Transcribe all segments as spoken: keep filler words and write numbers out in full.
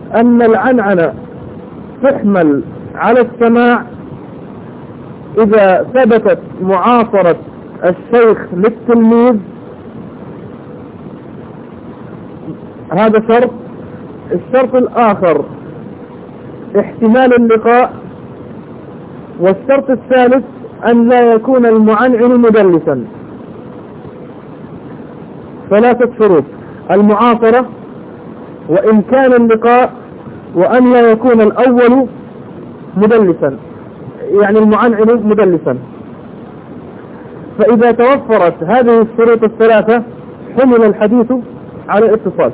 أن العنعنة تحمل على السماع إذا ثبتت معاصرة الشيخ للتلميذ، هذا شرط. الشرط الآخر احتمال اللقاء، والشرط الثالث أن لا يكون المعنعن مدلسا. ثلاثة شروط: المعاصرة، وإمكان اللقاء، وأن لا يكون الأول مدلسا، يعني المعنعن مدلسا. فإذا توفرت هذه الشروط الثلاثة حمل الحديث على الاتصال.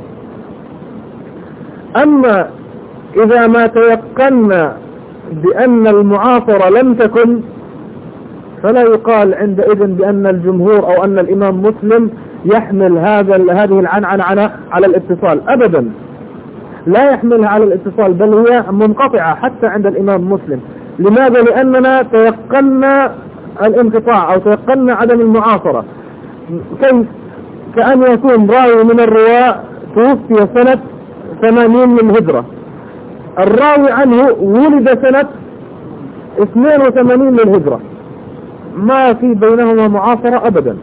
أما إذا ما تيقنا بأن المعاصرة لم تكن، فلا يقال عندئذ بأن الجمهور أو أن الإمام مسلم يحمل هذا هذه العنعنة على الاتصال. أبدا لا يحملها على الاتصال، بل هي منقطعة حتى عند الإمام مسلم. لماذا؟ لأننا تيقنا الانقطاع أو تيقنا عدم المعاصرة. كيف؟ كأن يكون راوي من الرواة توفي سنة ثمانين للهجرة، الراوي عنه ولد سنة اثنين وثمانين للهجرة، ما في بينهما معاصرة أبدا،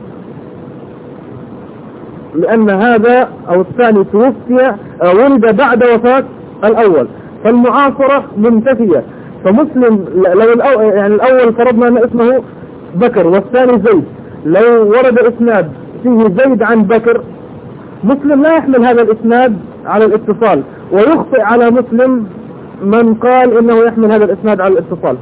لأن هذا أو الثاني توفي ولد بعد وفاة الأول، فالمعاصرة منتفية. فمسلم لو الأول, يعني الأول فرضنا أن اسمه بكر والثاني زيد، لو ورد إسناد فيه زيد عن بكر، مسلم لا يحمل هذا الإسناد على الاتصال، ويخطئ على مسلم من قال إنه يحمل هذا الإسناد على الاتصال.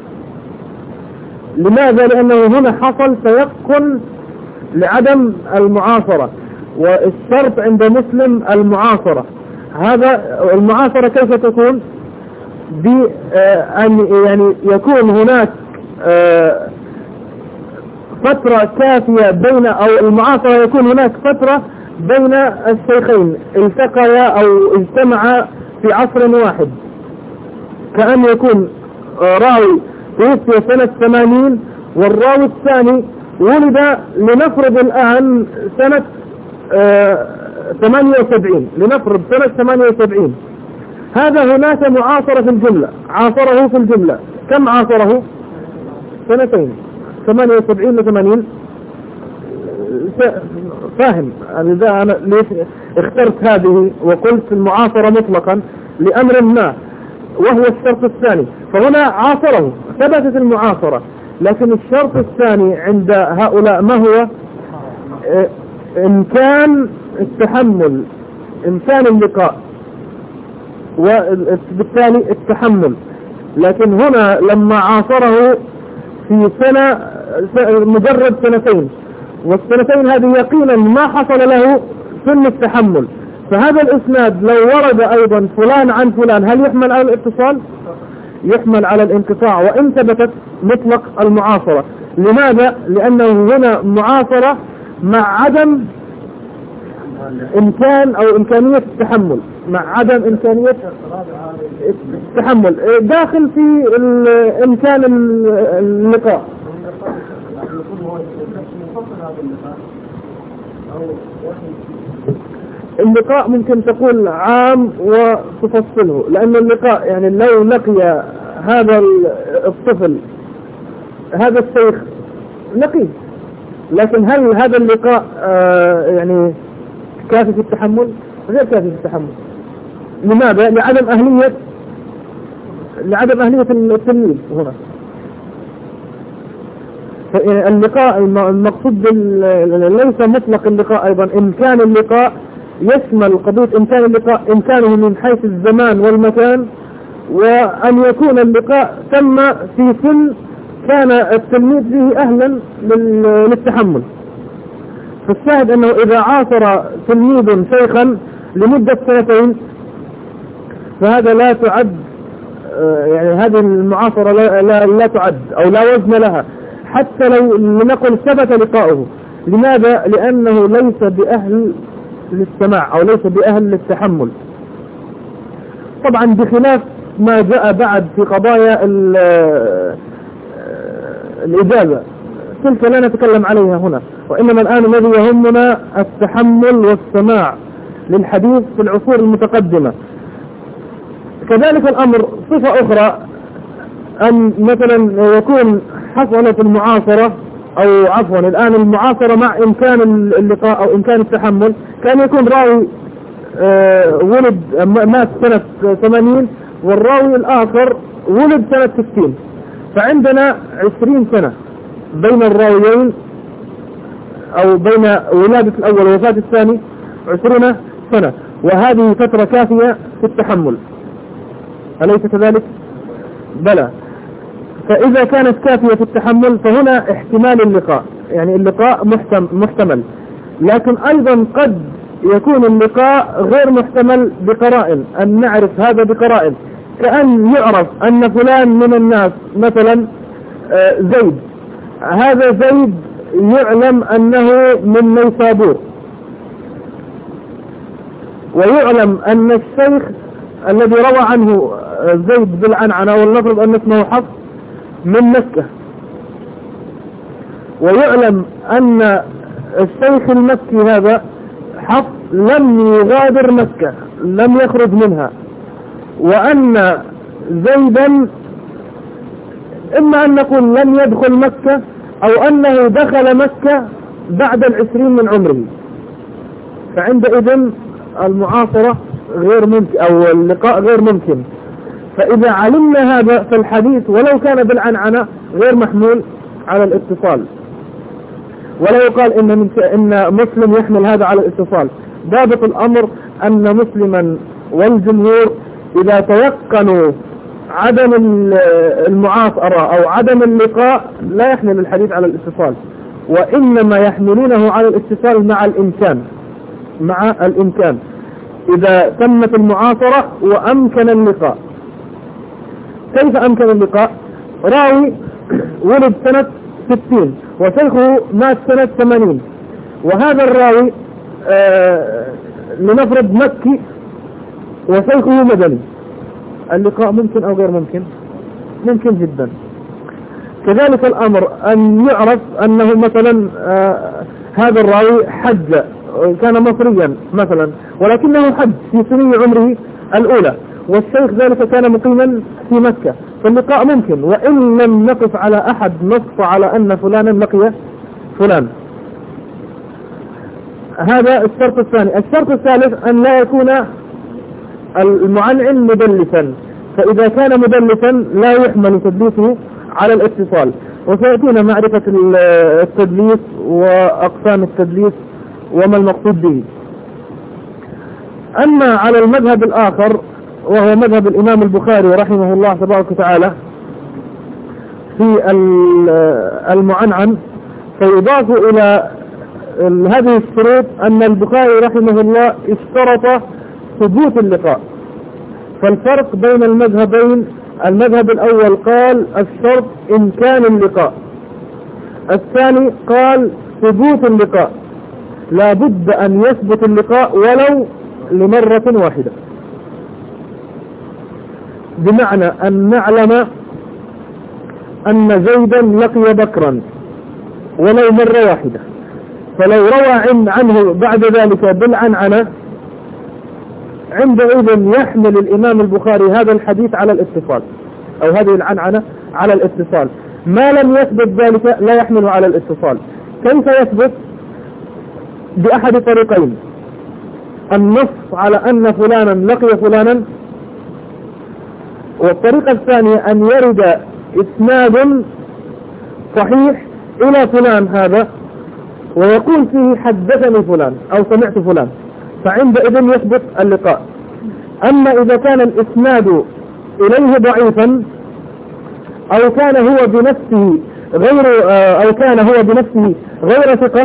لماذا؟ لأنه هنا حصل تيقن لعدم المعاصرة، والشرط عند مسلم المعاصرة. هذا المعاصرة كيف تكون؟ بأن يعني يكون هناك فترة كافية بين، أو المعاصرة يكون هناك فترة بين الشيخين التقيا أو اجتمعا في عصر واحد، كأن يكون راوي توفي سنة ثمانين والراوي الثاني ولد لنفرض الآن سنة ثمانية وسبعين، لنفرض سنة ثمانية وسبعين. هذا هناك معاصرة في الجملة، عاصره في الجملة. كم عاصره؟ سنتين، ثمانية وسبعين لثمانين. فاهم إذا أنا ليش اخترت هذه وقلت المعاصرة مطلقا؟ لأمر ما، وهو الشرط الثاني. فهنا عاصره، ثبتت المعاصرة، لكن الشرط الثاني عند هؤلاء ما هو؟ إمكان التحمل، إمكان اللقاء، وبالتالي التحمل. لكن هنا لما عاصره في سنة مجرد سنتين، والسنتين هذه يقينا ما حصل له سن التحمل، فهذا الإسناد لو ورد أيضا فلان عن فلان، هل يحمل على الاتصال؟ يحمل على الانقطاع، وإن ثبتت مطلق المعاصرة. لماذا؟ لأنه هنا معاصرة مع عدم إمكان أو إمكانية التحمل، مع عدم إمكانية التحمل داخل في إمكان اللقاء. اللقاء ممكن تقول عام وتفصله، لأن اللقاء يعني لو لقي هذا الطفل هذا الشيخ لقي، لكن هل هذا اللقاء آه يعني كافي في التحمل؟ غير كافي في التحمل. لماذا؟ لعدم أهلية لعدم أهلية التلميذ هنا. اللقاء المقصود ليس مطلق اللقاء، أيضا إمكان اللقاء يشمل قضية إمكان اللقاء، إمكانه من حيث الزمان والمكان، وأن يكون اللقاء تم في سن كان التلميذ فيه أهلا للتحمل. فالشاهد أنه إذا عاصر تلميذ شيخا لمدة سنتين فهذا لا تعد، يعني هذه المعاصرة لا, لا, لا تعد أو لا وزن لها، حتى لو لنقل ثبت لقاؤه. لماذا؟ لأنه ليس بأهل للسماع أو ليس بأهل للتحمل. طبعا بخلاف ما جاء بعد في قضايا الإجازة، تلك لا نتكلم عليها هنا، وإنما الآن الذي يهمنا التحمل والسماع للحديث في العصور المتقدمة. كذلك الأمر صفة أخرى، أن مثلا يكون حصل في المعاصرة، أو عفوا الآن المعاصرة مع إمكان اللقاء أو إمكان التحمل، كان يكون راوي آه ولد مات سنة ثمانين والراوي الآخر ولد سنة ستين، فعندنا عشرين سنة بين الراويين، أو بين ولادة الأول ووفاة الثاني عشرين سنة، وهذه فترة كافية في التحمل، أليس كذلك؟ بلى. فإذا كانت كافية في التحمل فهنا احتمال اللقاء، يعني اللقاء محتمل، لكن أيضا قد يكون اللقاء غير محتمل بقرائن، أن نعرف هذا بقرائن، كأن يعرف أن فلان من الناس مثلا زيد، هذا زيد يعلم أنه من نيسابور، ويعلم أن الشيخ الذي روى عنه زيد بالعنعنة ولنفرض أن اسمه حفص من مكة، ويعلم أن الشيخ المكي هذا حفص لم يغادر مكة، لم يخرج منها، وأن زيدا إما أن نقول لم يدخل مكة أو أنه دخل مكة بعد العشرين من عمره، فعندئذ المعاصرة غير ممكن أو اللقاء غير ممكن. فإذا علمنا هذا فالحديث ولو كان بالعنعنة غير محمول على الاتصال، ولا يقال إن, من إن مسلم يحمل هذا على الاتصال. ضابط الأمر أن مسلما والجمهور إذا تيقنوا عدم المعاصرة أو عدم اللقاء لا يحمل الحديث على الاتصال، وإنما يحملونه على الاتصال مع الإمكان، مع الإمكان إذا تمت المعاصرة وأمكن اللقاء. كيف أمكن اللقاء؟ راوي ولد سنة ستين وشيخه مات سنة ثمانين، وهذا الراوي آه لنفرض مكي وشيخه مدني، اللقاء ممكن أو غير ممكن؟ ممكن جدا. كذلك الأمر أن يعرف أنه مثلا آه هذا الراوي حج، كان مصريا مثلا ولكنه حج في سنين عمره الأولى، والشيخ ذلك كان مقيما في مكة، فاللقاء ممكن، وإن لم نقف على أحد نص على أن فلانا لقي فلان. هذا الشرط الثاني. الشرط الثالث أن لا يكون المعنعن مدلسا، فإذا كان مدلسا لا يحمل تدليسه على الاتصال، وسيأتينا معرفة التدليس وأقسام التدليس وما المقصود به. أما على المذهب الآخر وهو مذهب الإمام البخاري رحمه الله تبارك وتعالى في المعنعن، فيضاف إلى هذه الشروط أن البخاري رحمه الله اشترط ثبوت اللقاء. فالفرق بين المذهبين، المذهب الأول قال الشرط إمكان اللقاء، الثاني قال ثبوت اللقاء، لا بد أن يثبت اللقاء ولو لمرة واحدة، بمعنى أن نعلم أن زيدا لقي بكرا ولو مرة واحدة، فلو روى عنه بعد ذلك بالعنعنة عندئذ يحمل الإمام البخاري هذا الحديث على الاتصال، أو هذه العنعنة على الاتصال. ما لم يثبت ذلك لا يحمل على الاتصال. كيف يثبت؟ بأحد طريقين: النص على أن فلانا لقي فلانا، والطريقة الثانية أن يرد إسناد صحيح إلى فلان هذا ويقول فيه حدثني فلان أو سمعت فلان، فعندئذ يثبت اللقاء. أما إذا كان الإسناد إليه ضعيفا أو كان هو بنفسه غير أو كان هو بنفسه غير ثقة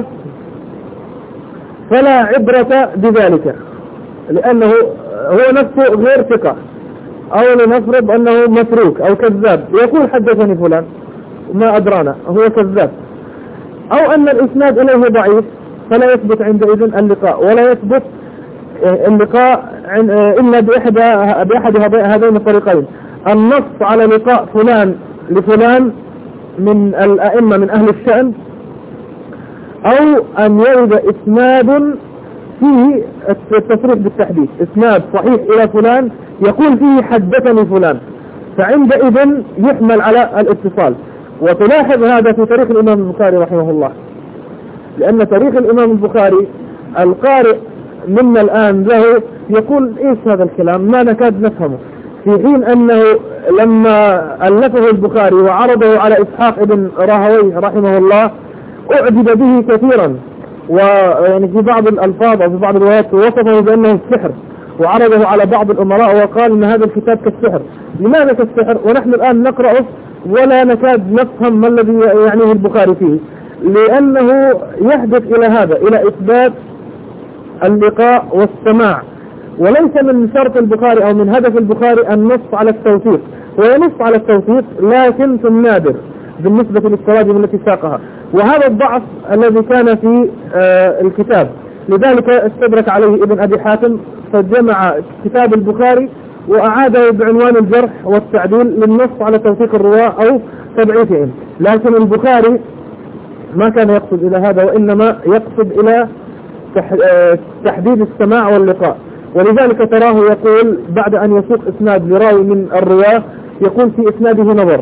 فلا عبرة بذلك، لأنه هو نفسه غير ثقة، أو لنفرض أنه متروك أو كذاب يقول حدثني فلان ما أدرانا هو كذاب، أو أن الإسناد إليه ضعيف فلا يثبت عندئذ اللقاء، ولا يثبت اللقاء إلا بإحدى بأحد هذين الطريقين: النص على لقاء فلان لفلان من الأئمة من أهل الشأن، أو أن يرد إسناد فيه التصريح بالتحديث، إسناد صحيح إلى فلان يقول فيه حدثني فلان، فعندئذ يحمل على الاتصال. وتلاحظ هذا في تاريخ الإمام البخاري رحمه الله، لأن تاريخ الإمام البخاري القارئ منا الآن له يقول إيش هذا الكلام، ما نكاد نفهمه، في حين أنه لما ألفه البخاري وعرضه على إسحاق ابن راهويه رحمه الله أعجب به كثيرا، ويعني في بعض الألفاظ أو في بعض الروايات وصفه بأنه السحر، وعرضه على بعض الأمراء وقال إن هذا الكتاب كالسحر. لماذا كالسحر ونحن الآن نقرأه ولا نكاد نفهم ما الذي يعنيه البخاري فيه؟ لأنه يحدث إلى هذا، إلى إثبات اللقاء والسماع، وليس من شرط البخاري أو من هدف البخاري النص على التوثيق، وينص على التوثيق لكن في النادر بالنسبة للتراجم التي ساقها، وهذا الضعف الذي كان في آه الكتاب. لذلك استدرك عليه ابن أبي حاتم فجمع كتاب البخاري وأعاده بعنوان الجرح والتعديل للنص على توثيق الرواة أو تضعيفهم. لكن البخاري ما كان يقصد إلى هذا، وإنما يقصد إلى تحديد السماع واللقاء. ولذلك تراه يقول بعد أن يسوق إسناد لراوي من الرواة يقول في إسناده نظر،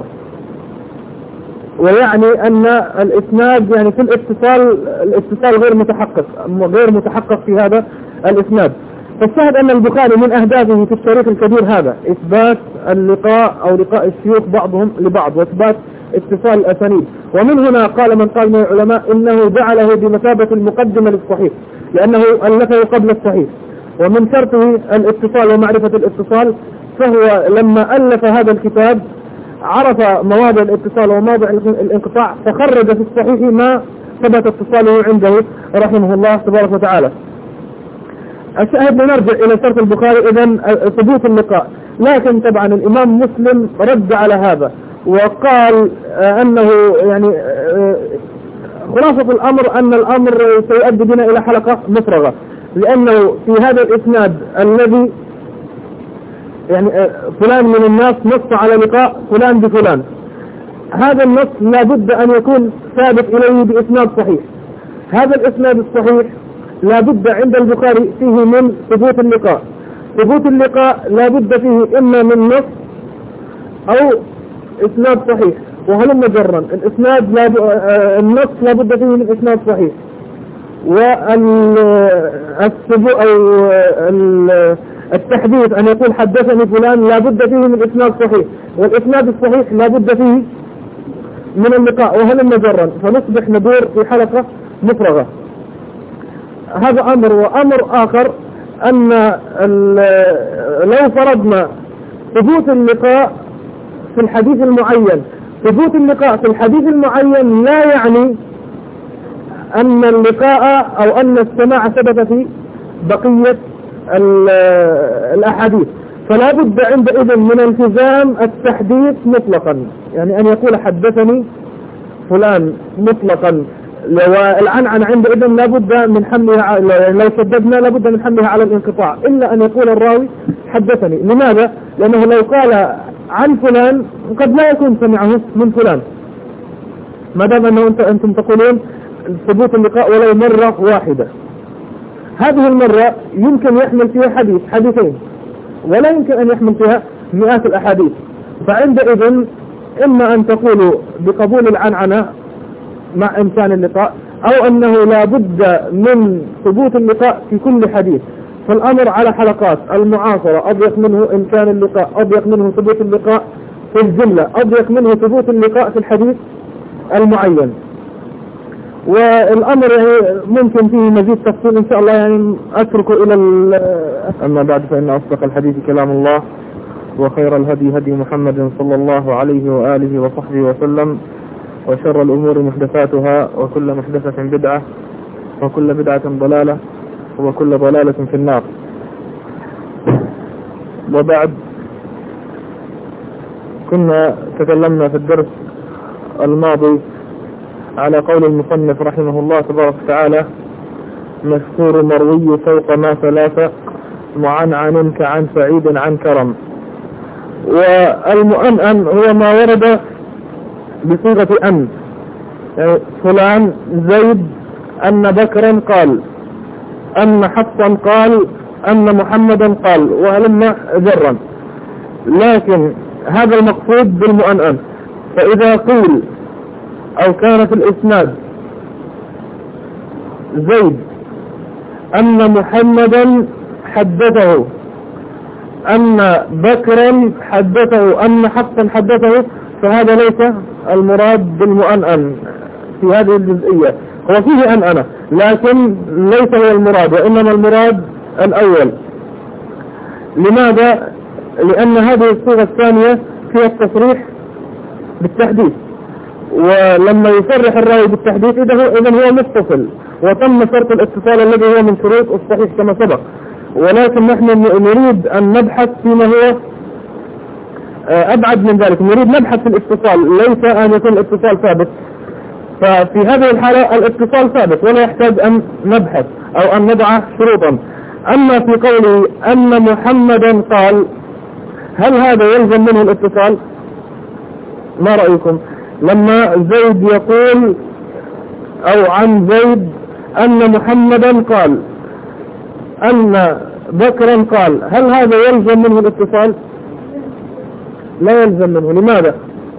ويعني أن الإسناد يعني في الاتصال الاتصال غير متحقق غير متحقق في هذا الإسناد. فالشاهد أن البخاري من أهدافه في التاريخ الكبير هذا إثبات اللقاء أو لقاء الشيوخ بعضهم لبعض، وإثبات اتصال الأسانيد. ومن هنا قال من قال من العلماء إنه جعله بمثابة المقدمة للصحيح، لأنه ألفه قبل الصحيح، ومن شرطه الاتصال ومعرفة الاتصال، فهو لما ألف هذا الكتاب عرف مواضع الاتصال ومواضع الانقطاع، فخرج في الصحيح ما ثبت اتصاله عنده رحمه الله تبارك وتعالى. الشاهد نرجع إلى شرط البخاري إذن ثبوت اللقاء، لكن طبعا الإمام مسلم رد على هذا وقال أنه يعني خلاصة الأمر أن الأمر سيؤدي بنا إلى حلقة مفرغة، لأنه في هذا الإسناد الذي يعني فلان من الناس نص على لقاء فلان بفلان، هذا النص لابد أن يكون ثابت إليه بإسناد صحيح. هذا الإسناد الصحيح لابد عند البخاري فيه من ثبوت اللقاء. ثبوت اللقاء لابد فيه إما من نص أو إسناد صحيح، وهلم جرا الإسناد لاب... النص لابد فيه من إسناد صحيح، والثبوت أو التحديث أن يقول حدثني فلان لابد فيه من إسناد صحيح، والإسناد الصحيح لابد فيه من اللقاء، وهلم جرا، فنصبح ندور في حلقة مفرغة. هذا أمر. وأمر آخر أن لو فرضنا ثبوت اللقاء في الحديث المعين، ثبوت اللقاء في الحديث المعين لا يعني أن اللقاء أو أن السماع ثبت في بقية الأحاديث، فلا بد عندئذ من التزام التحديث مطلقا، يعني أن يقول حدثني فلان مطلقا، والعنعن عندئذ لا بد من حملها، لو شددنا لا بد من حملها على الانقطاع، إلا أن يقول الراوي حدثني. لماذا؟ لأنه لو قال عن فلان قد لا يكون سمعه من فلان، ما دام أنه أنتم تقولون ثبوت اللقاء ولو مرة واحدة، هذه المرة يمكن يحمل فيها حديث حديثين، ولا يمكن أن يحمل فيها مئات الأحاديث. فعندئذ إما أن تقولوا بقبول العنعنة مع إمكان اللقاء، أو أنه لا بد من ثبوت اللقاء في كل حديث. فالأمر على حلقات المعاصرة أضيق منه إمكان اللقاء، أضيق منه ثبوت اللقاء في الجملة، أضيق منه ثبوت اللقاء في الحديث المعين. والأمر يعني ممكن فيه مزيد تفصيل إن شاء الله، يعني أترك إلى أما بعد، فإن أصدق الحديث كلام الله، وخير الهدي هدي محمد صلى الله عليه وآله وصحبه وسلم، وشر الأمور محدثاتها، وكل محدثة بدعة، وكل بدعة ضلالة، وكل ضلالة في النار. وبعد، كنا تكلمنا في الدرس الماضي على قول المصنف رحمه الله تبارك وتعالى: مشهور مروي فوق ما ثلاثة، معنعن كعن سعيد عن كرم. والمؤنن هو ما ورد بصيغة أن، يعني فلان زيد أن بكرا قال، أن حفصا قال، أن محمدا قال وهلم جرا، لكن هذا المقصود بالمؤنن. فإذا قيل أو كان في الإسناد زيد أن محمدا حدثه، أن بكرا حدثه، أن حفصا حدثه، فهذا ليس المراد بالمؤنن في هذه الجزئية. هو فيه أنأنة لكن ليس هو المراد، وإنما المراد الأول. لماذا؟ لأن هذه الصيغة الثانية فيها التصريح بالتحديث، ولما يصرح الراوي بالتحديث إذا هو متصل، وتم شرط الاتصال الذي هو من شروط الصحيح كما سبق. ولكن نحن نريد أن نبحث فيما هو أبعد من ذلك، نريد نبحث في الاتصال، ليس أن يكون الاتصال ثابت. ففي هذه الحالة الاتصال ثابت ولا يحتاج أن نبحث أو أن نضع شروطا. أما في قوله أن محمدا قال، هل هذا يلزم منه الاتصال؟ ما رأيكم؟ لما زيد يقول أو عن زيد أن محمدا قال، أن بكرا قال، هل هذا يلزم منه الاتصال؟ لا يلزم منه. لماذا؟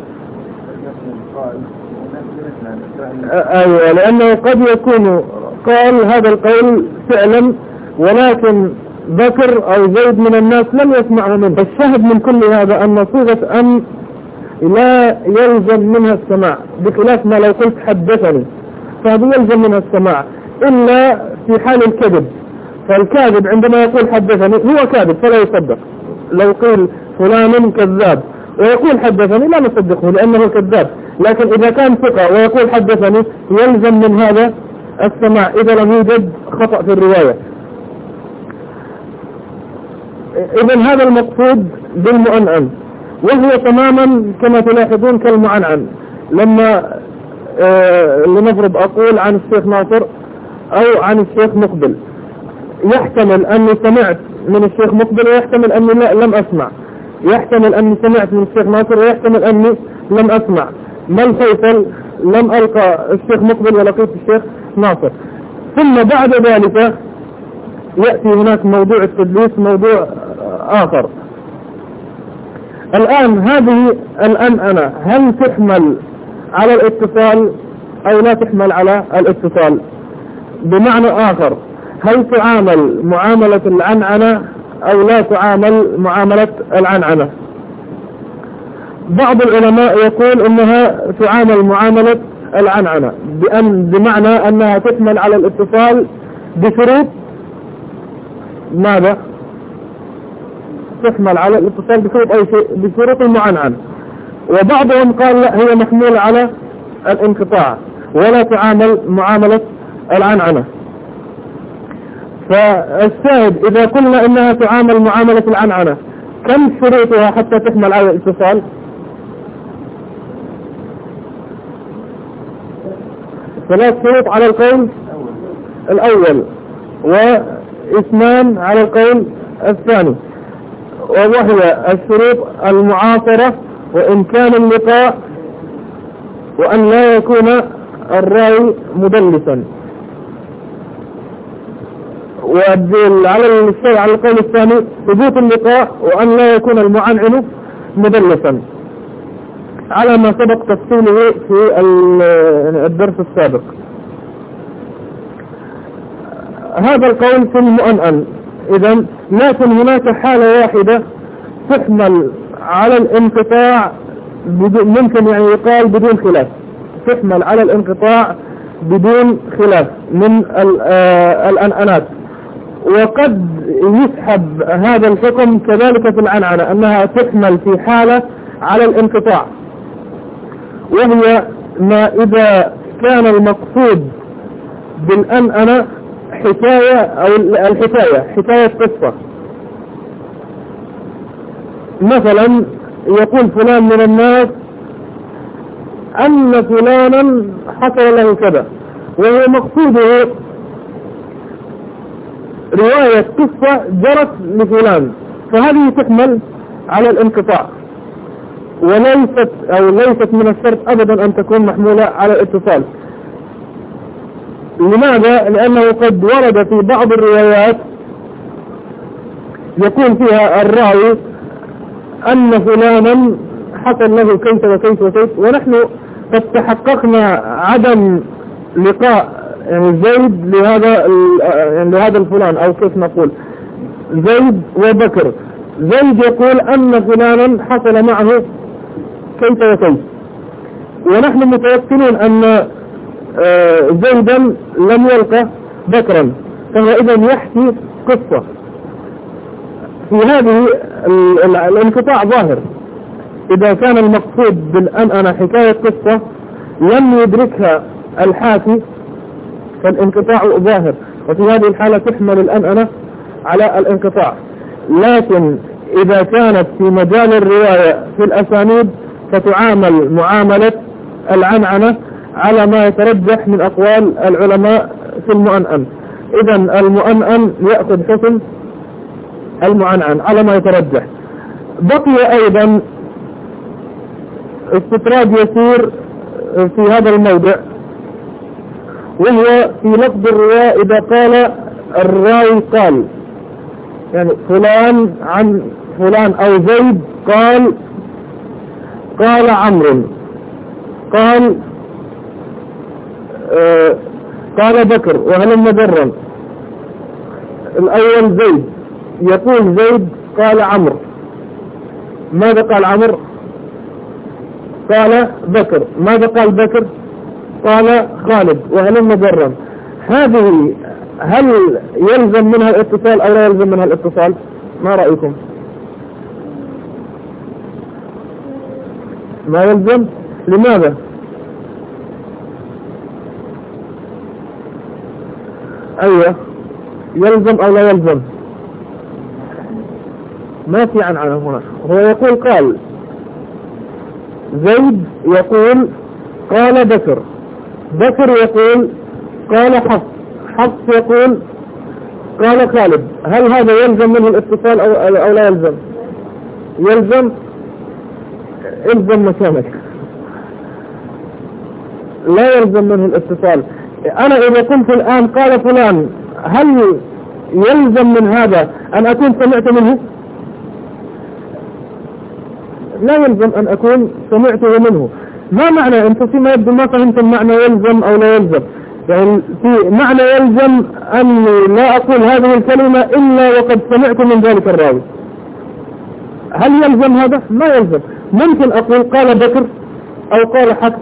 أيوة، لأنه قد يكون قال هذا القول فعلا، ولكن بكر أو زيد من الناس لم يسمعه منه. الشاهد من كل هذا أن صيغة أن لا يلزم منها السماع، بخلاف ما لو قلت حدثني فهذا يلزم منها السماع إلا في حال الكذب. فالكاذب عندما يقول حدثني هو كاذب فلا يصدق. لو قيل فلان كذاب ويقول حدثني لا نصدقه لأنه كذاب، لكن إذا كان ثقة ويقول حدثني يلزم من هذا السماع إذا لم يوجد خطأ في الرواية. إذن هذا المقصود بالمؤنن، وهو تماما كما تلاحظون كالمعنعن. لما آه لنفرض أقول عن الشيخ ناصر أو عن الشيخ مقبل، يحتمل أني سمعت من الشيخ مقبل ويحتمل أني لم أسمع، يحتمل أني سمعت من الشيخ ناصر ويحتمل أني لم أسمع. ما الفيصل؟ لم ألقى الشيخ مقبل ولقيت الشيخ ناصر. ثم بعد ذلك يأتي هناك موضوع التدليس، موضوع آخر. الآن هذه الأنأنة هل تحمل على الاتصال أو لا تحمل على الاتصال؟ بمعنى آخر، هل تعامل معاملة العنعنة أو لا تعامل معاملة العنعنة؟ بعض العلماء يقول إنها تعامل معاملة العنعنة، بأن بمعنى أنها تحمل على الاتصال بشروط ماذا؟ تحمل على الاتصال بشروط أي شيء، بشروط المعنعن. وبعضهم قال لا، هي محمولة على الانقطاع ولا تعامل معاملة العنعنة. فالشاهد إذا قلنا إنها تعامل معاملة العنعنة، كم شروطها حتى تحمل على الاتصال؟ ثلاث شروط على القول الأول، واثنان على القول الثاني، وهي الشروط المعاصرة وإمكان اللقاء وأن لا يكون الراوي مدلسا. وعلى الشيء على القول الثاني ثبوت اللقاء وأن لا يكون المعنعن مدلسا، على ما سبق تفصيله في الدرس السابق. هذا القول في المؤنن. إذن لكن هناك حالة واحدة تحمل على الانقطاع، ممكن يعني يقال بدون خلاف، تحمل على الانقطاع بدون خلاف من الأنأنات. وقد يسحب هذا الحكم كذلك في العنعنة، أنها تحمل في حالة على الانقطاع، وهي ما إذا كان المقصود بالأنأنة حكاية أو الحكاية حكاية قصة. مثلا يقول فلان من الناس أن فلانا حصل له كذا، وهو مقصوده رواية قصة جرت لفلان، فهذه تحمل على الانقطاع، وليست أو ليست من الشرط أبدا أن تكون محمولة على الاتصال. لماذا؟ لأنه قد ورد في بعض الروايات يقول فيها الراوي أن فلانا حصل له كيف وكيف وكيف، ونحن قد تحققنا عدم لقاء يعني زيد لهذا يعني لهذا الفلان، أو كيف نقول زيد وبكر. زيد يقول أن فلانا حصل معه كيف وكيف، ونحن متوكلون أن زيدا لم يلقى بكرا، فهو إذن يحكي قصة. في هذه الانقطاع ظاهر. إذا كان المقصود بالأنأنة حكاية قصة لم يدركها الحاكي فالانقطاع ظاهر، وفي هذه الحالة تحمل الأنأنة على الانقطاع. لكن إذا كانت في مجال الرواية في الأسانيد فتعامل معاملة العنعنة على ما يترجح من أقوال العلماء في المؤنن. إذن المؤنن يأخذ حكم المعنعن على ما يترجح. بقي أيضا استطراد يسير في هذا الموضع، وهو في لفظ الرواية إذا قال الراوي قال، يعني فلان عن فلان أو زيد قال قال عمرو قال آه قال بكر وهلم جرا. الأول زيد يقول زيد قال عمرو، ماذا قال عمرو؟ قال بكر. ماذا قال بكر؟ قال خالد وهلم جرا. هذه هل يلزم منها الاتصال أو لا يلزم منها الاتصال؟ ما رأيكم؟ ما يلزم. لماذا؟ أيوة يلزم أو لا يلزم؟ ما في عنعنة هنا. هو يقول قال زيد يقول قال بكر، بكر يقول قال حفص، حفص يقول قال خالد. هل هذا يلزم منه الاتصال أو, أو لا يلزم؟ يلزم. الزم مكانك. لا يلزم منه الاتصال. أنا إذا قلت الآن قال فلان، هل يلزم من هذا أن أكون سمعت منه؟ لا يلزم أن أكون سمعته منه. ما معنى أنت فيما يبدو ما فهمت المعنى يلزم أو لا يلزم؟ يعني في معنى يلزم أني لا أقول هذه الكلمة إلا وقد سمعت من ذلك الراوي. هل يلزم هذا؟ ما يلزم. ممكن أقول قال بكر أو قال حفص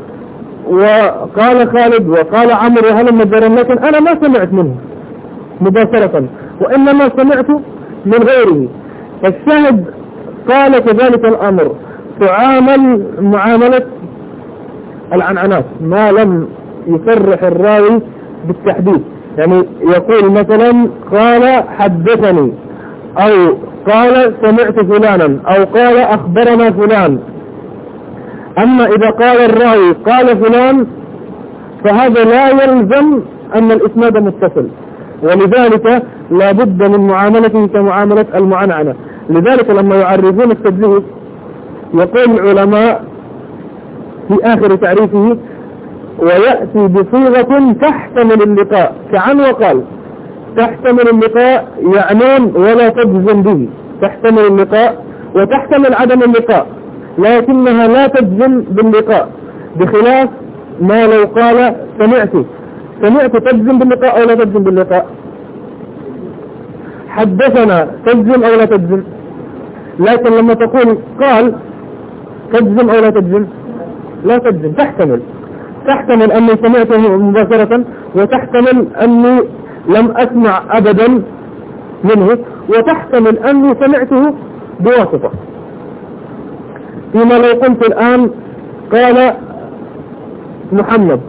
وقال خالد وقال عمرو وهلم جرا، لكن أنا ما سمعت منه مباشرة، وإنما سمعت من غيره. فالشاهد قال كذلك الأمر تعامل معاملة العنعنات ما لم يصرح الراوي بالتحديد. يعني يقول مثلا قال حدثني أو قال سمعت فلانا أو قال أخبرنا فلان. أما إذا قال الراوي قال فلان فهذا لا يلزم أن الإسناد متصل، ولذلك لا بد من معاملته كمعاملة المعنعنة. لذلك لما يعرفون التدليس يقول العلماء في آخر تعريفه ويأتي بصيغة تحتمل اللقاء كعن وقال. تحتمل اللقاء يعنون ولا تجزم به، تحتمل اللقاء وتحتمل عدم اللقاء، لكنها لا تجزم باللقاء، بخلاف ما لو قال سمعت. سمعت تجزم باللقاء أو لا تجزم باللقاء؟ حدثنا تجزم أو لا تجزم؟ لكن لما تقول قال تجزم أو لا تجزم؟ لا تجزم، تحتمل. تحتمل أني سمعته مباشرة، وتحتمل أني لم أسمع أبدا منه، وتحتمل أني سمعته بواسطة. فيما لو قلت الآن قال محمد،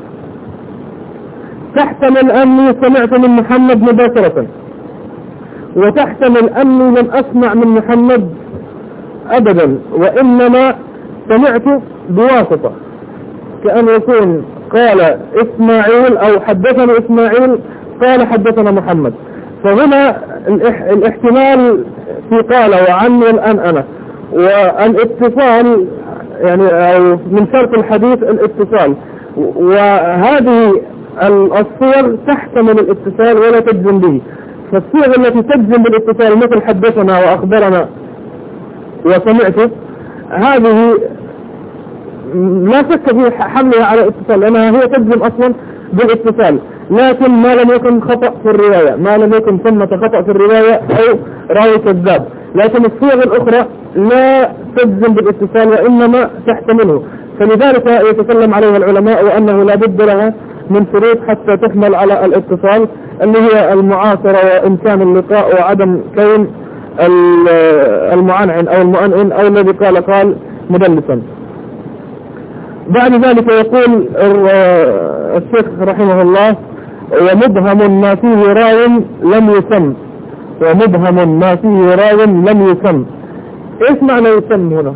تحتمل أني سمعت من محمد مباشرة، وتحتمل أني لم أسمع من محمد أبدا وإنما سمعت بواسطة، كأن يكون قال إسماعيل أو حدثنا إسماعيل قال حدثنا محمد. فهنا الاحتمال في قال وعن والآن أنا، والاتصال يعني أو من شرط الحديث الاتصال، وهذه الصور تحتمل الاتصال ولا تجزم به. فالصيغ التي تجزم بالاتصال مثل حدثنا وأخبرنا وسمعت، هذه لا شك في حملها على الاتصال لأنها هي تجزم أصلا بالاتصال، لكن ما لم يكن خطأ في الرواية، ما لم يكن ثمة خطأ في الرواية أو راوي كذاب. لكن الصيغ الأخرى لا تجزم بالاتصال وإنما تحتمله، فلذلك يتكلم عليها العلماء وأنه لا بد لها من شروط حتى تحمل على الاتصال، اللي هي المعاصرة وإمكان اللقاء وعدم كون المعنعن أو المؤنن أو الذي قال قال مدلسا. بعد ذلك يقول الشيخ رحمه الله: ومبهم ما فيه راو لم يسم. ومبهم ما فيه راو لم يسم. ايش معنى يسم هنا؟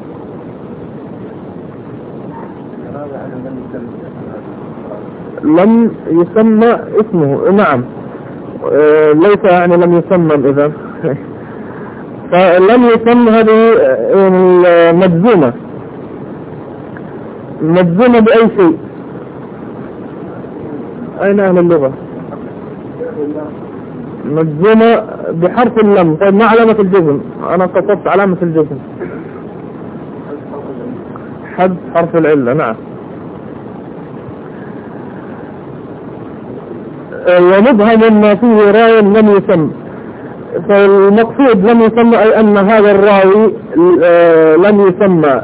لم يسمى اسمه، نعم، ليس يعني لم يسمى اذا فلم يسم هذه مجزومة مجزومة بأي شيء. أين أهل اللغة؟ مجزومة بحرف اللم. طيب ما علامة الجزم؟ أنا قصدت علامة الجزم حد حرف العلة. نعم. ومبهم ما فيه راوي لم يسم، فالمقصود لم يسمى أي أن هذا الراوي لم يسمى،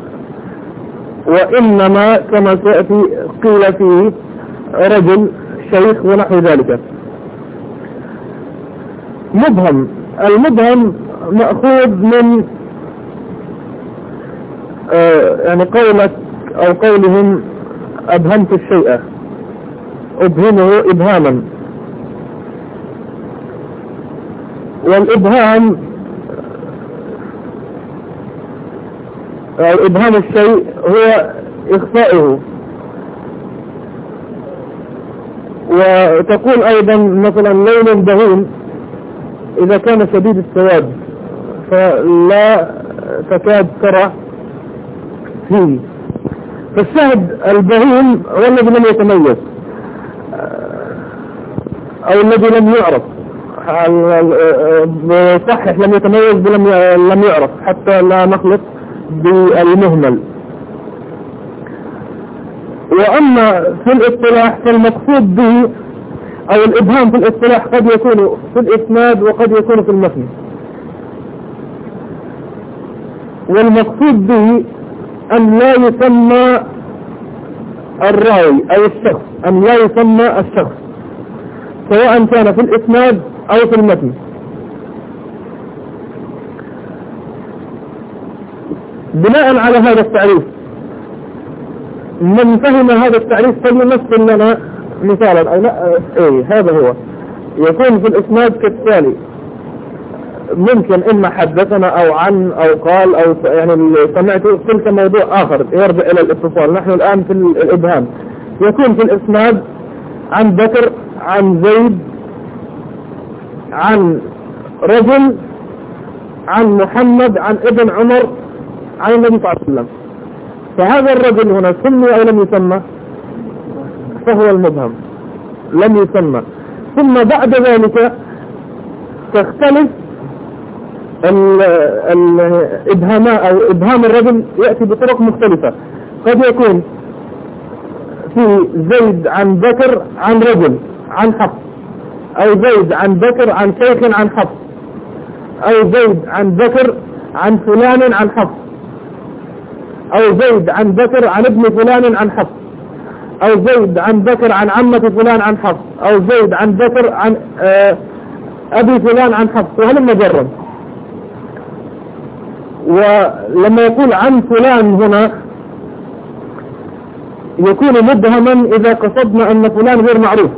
وإنما كما سيأتي قيل فيه رجل شيخ ونحو ذلك. مبهم، المبهم مأخوذ من آه يعني قولك أو قولهم أبهمت الشيء، أبهمه إبهاما. والإبهام أو إبهام الشيء هو إخفاؤه. وتقول أيضا مثلا لون البهيم إذا كان شديد السواد فلا تكاد ترى فيه. فالشاهد البهيم هو الذي لم يتميز أو الذي لم يعرف، صحيح لم يتميز لم يعرف حتى لا نخلط بالمهمل. وأما في الاصطلاح فالمقصود به أو الإبهام في الاصطلاح قد يكون في الإسناد وقد يكون في المتن. والمقصود به أن لا يسمى الراوي أو الشخص، أن لا يسمى الشخص سواء كان في الإسناد أو في المتن. بناء على هذا التعريف من فهم هذا التعريف فليمثل لنا مثالا أو لا. ايه هذا هو يكون في الإسناد كالتالي: ممكن إما حدثنا أو عن أو قال أو يعني سمعت، تلك موضوع آخر يرجع إلى الاتصال. نحن الآن في الإبهام يكون في الإسناد عن بكر عن زيد عن رجل عن محمد عن ابن عمر عن النبي صلى الله عليه وسلم. فهذا الرجل هنا سمي أو لم يسمى؟ فهو المبهم، لم يسمى. ثم بعد ذلك تختلف الإبهاماء أو إبهام الرجل يأتي بطرق مختلفة. قد يكون في زيد عن بكر عن رجل عن حفص، أو زيد عن بكر عن شيخ عن حفص، أو زيد عن بكر عن فلان عن حفص، أو زيد عن بكر عن ابن فلان عن حفص، أو زيد عن بكر عن عمة فلان عن حفص، أو زيد عن بكر عن أبي فلان عن حفص، وهل مجرد. ولما يقول عن فلان هنا يكون مبهما إذا قصدنا أن فلان غير معروف.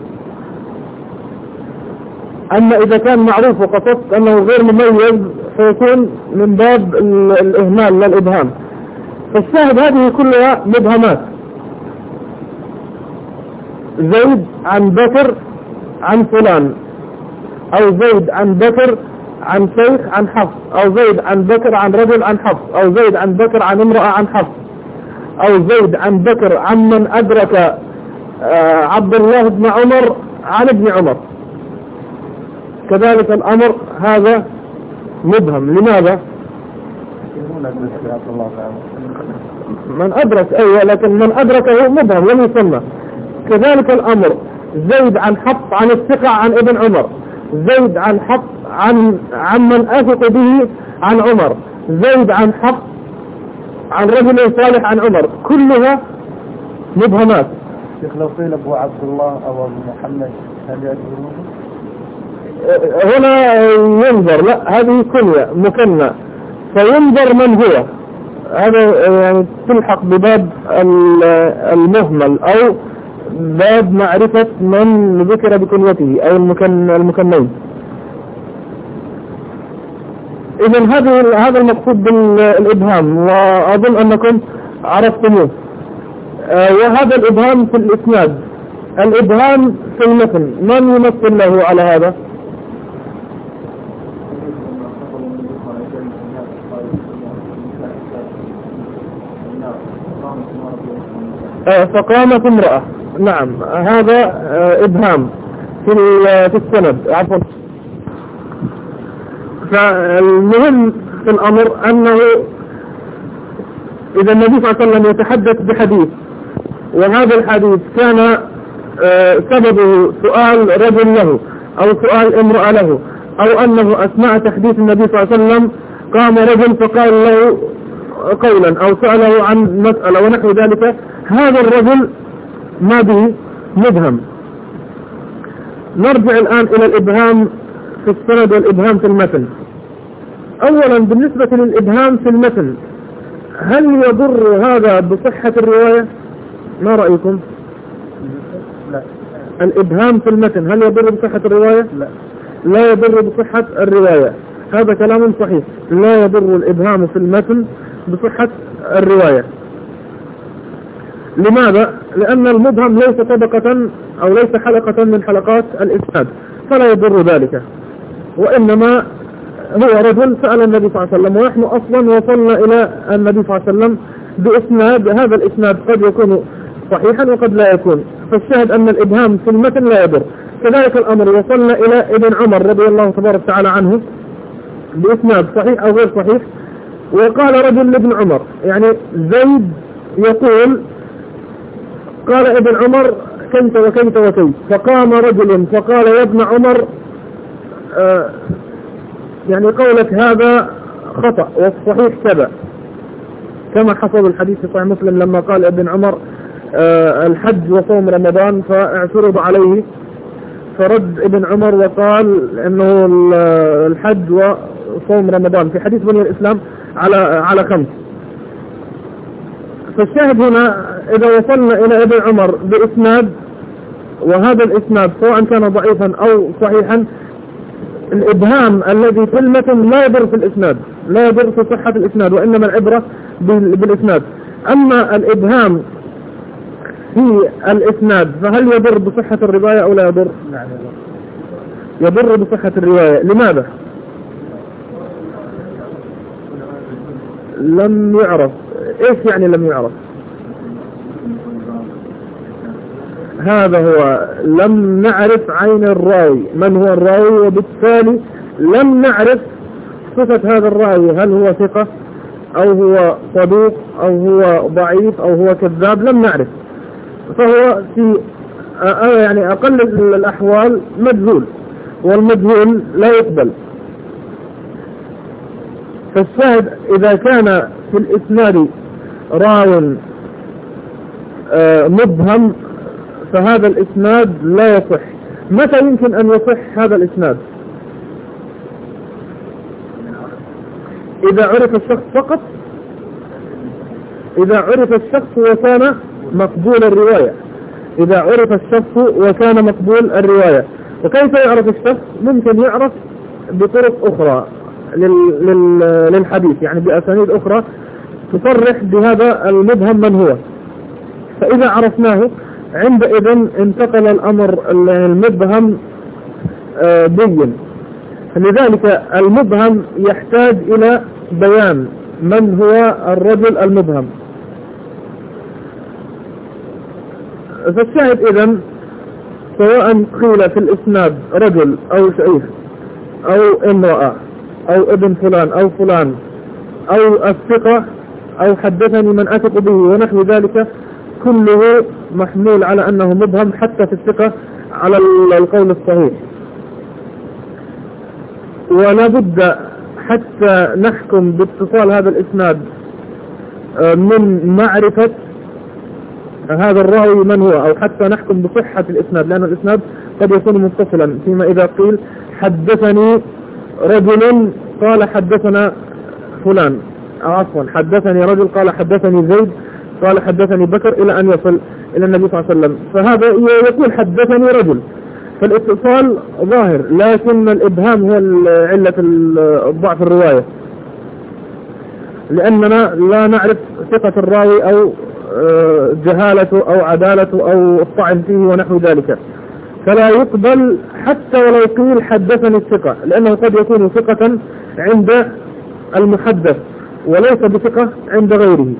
أما إذا كان معروف وقصدت أنه غير مميز فيكون من باب الإهمال لا الإبهام. فالشاهد هذه كلها مبهمات. زيد عن بكر عن فلان، أو زيد عن بكر عن شيخ عن حفص، أو زيد عن بكر عن رجل عن حفص، أو زيد عن بكر عن امرأة عن حفص، أو زيد عن بكر عن من أدرك عبد الله بن عمر عن ابن عمر. كذلك الأمر هذا مبهم. لماذا؟ من أدرك أيوة، لكن من أدركه مبهم لم يسمى. كذلك الأمر زيد عن حفص عن الثقة عن ابن عمر، زيد عن حفص عن عمن أثق به عن عمر، زيد عن حفص عن رجل صالح عن عمر، كلها مبهمات. شيخ لو قيل أبو عبد الله أو أبو محمد هل يعتبرون؟ هنا ينظر، لا هذه كنية مكنى، فينظر من هو. هذا يعني تلحق بباب المهمل أو باب معرفة من ذكر بكنيته أو المكن المكنين. إذن هذا هذا المقصود بالإبهام، وأظن أنكم عرفتموه. وهذا الإبهام في الإسناد، الإبهام في المتن من يمثل له على هذا؟ فقامت امرأة، نعم هذا إبهام في في السند عفوا. فالمهم في الأمر أنه إذا النبي صلى الله عليه وسلم يتحدث بحديث وهذا الحديث كان سببه سؤال رجل له أو سؤال امرأة له أو أنه أثناء تحديث النبي صلى الله عليه وسلم قام رجل فقال له قولا أو سأله عن مسألة ونحو ذلك، هذا الرجل ما به مبهم. نرجع الآن إلى الإبهام في السند والإبهام في المتن. أولا بالنسبة للإبهام في المتن، هل يضر هذا بصحة الرواية؟ ما رأيكم؟ لا. الإبهام في المتن هل يضر بصحة الرواية؟ لا. لا يضر بصحة الرواية، هذا كلام صحيح، لا يضر الإبهام في المتن بصحة الرواية. لماذا؟ لأن المبهم ليس طبقة أو ليس حلقة من حلقات الإسناد فلا يضر ذلك، وإنما هو رجل سأل النبي صلى الله عليه وسلم ونحن أصلا وصلنا إلى النبي صلى الله عليه وسلم بإسناد، هذا الإسناد قد يكون صحيحا وقد لا يكون، فالشاهد أن الإبهام في المتن لا يضر. كذلك الأمر وصلنا إلى ابن عمر رضي الله تبارك وتعالى عنه بإسناد صحيح أو غير صحيح، وقال رجل لابن عمر، يعني زيد يقول قال ابن عمر كيف وكيف وكيف، فقام رجل فقال يا ابن عمر آه يعني قولك هذا خطأ والصحيح كذا، كما حصل الحديث في صحيح مسلم لما قال ابن عمر آه الحج وصوم رمضان فاعترض عليه، فرد ابن عمر وقال انه الحج وصوم رمضان في حديث بني الإسلام على على خمس. فالشاهد هنا إذا وصلنا إلى ابن عمر بإسناد وهذا الإسناد سواء كان ضعيفا أو صحيحا، الإبهام الذي في المتن لا يضر في الإسناد، لا يضر في صحة الإسناد، وإنما العبرة بالإسناد. أما الإبهام في الإسناد فهل يضر بصحة الرواية أو لا يضر؟ يضر بصحة الرواية. لماذا؟ لم يعرف. إيش يعني لم يعرف؟ هذا هو، لم نعرف عين الراوي من هو الراوي، وبالتالي لم نعرف صفة هذا الراوي، هل هو ثقة أو هو صدوق أو هو ضعيف أو هو كذاب، لم نعرف، فهو في يعني أقل الأحوال مجهول، والمجهول لا يقبل. فالشاهد إذا كان في الإسناد راو مبهم فهذا الإسناد لا يصح. متى يمكن أن يصح هذا الإسناد؟ إذا عرف الشخص فقط، إذا عرف الشخص وكان مقبول الرواية، إذا عرف الشخص وكان مقبول الرواية. وكيف يعرف الشخص؟ ممكن يعرف بطرق أخرى لل... لل... للحديث، يعني بأسانيد أخرى تصرح بهذا المبهم من هو، فإذا عرفناه عندئذ انتقل الأمر المبهم بين. لذلك المبهم يحتاج إلى بيان من هو الرجل المبهم. فالشاهد إذن سواء قيل في الإسناد رجل أو شيخ أو امرأة أو ابن فلان أو فلان أو الثقة أو حدثني من أثق به ونحو ذلك، كله محمول على أنه مبهم حتى في الثقة على القول الصحيح. ولا بد حتى نحكم باتصال هذا الإسناد من معرفة هذا الراوي من هو، أو حتى نحكم بصحة الإسناد، لأن الإسناد قد يكون متصلا فيما إذا قيل حدثني رجل قال حدثنا فلان، أو عفوا حدثني رجل قال حدثني زيد قال حدثني بكر إلى أن يصل إلى النبي صلى الله عليه وسلم، فهذا يقول حدثني رجل، فالاتصال ظاهر، لكن الإبهام هو علة الضعف الرواية، لأننا لا نعرف ثقة الراوي أو جهالته أو عدالته أو الطعن فيه ونحو ذلك، فلا يقبل حتى ولو قيل حدثني الثقة، لأنه قد يكون ثقة عند المحدث وليس بثقة عند غيره.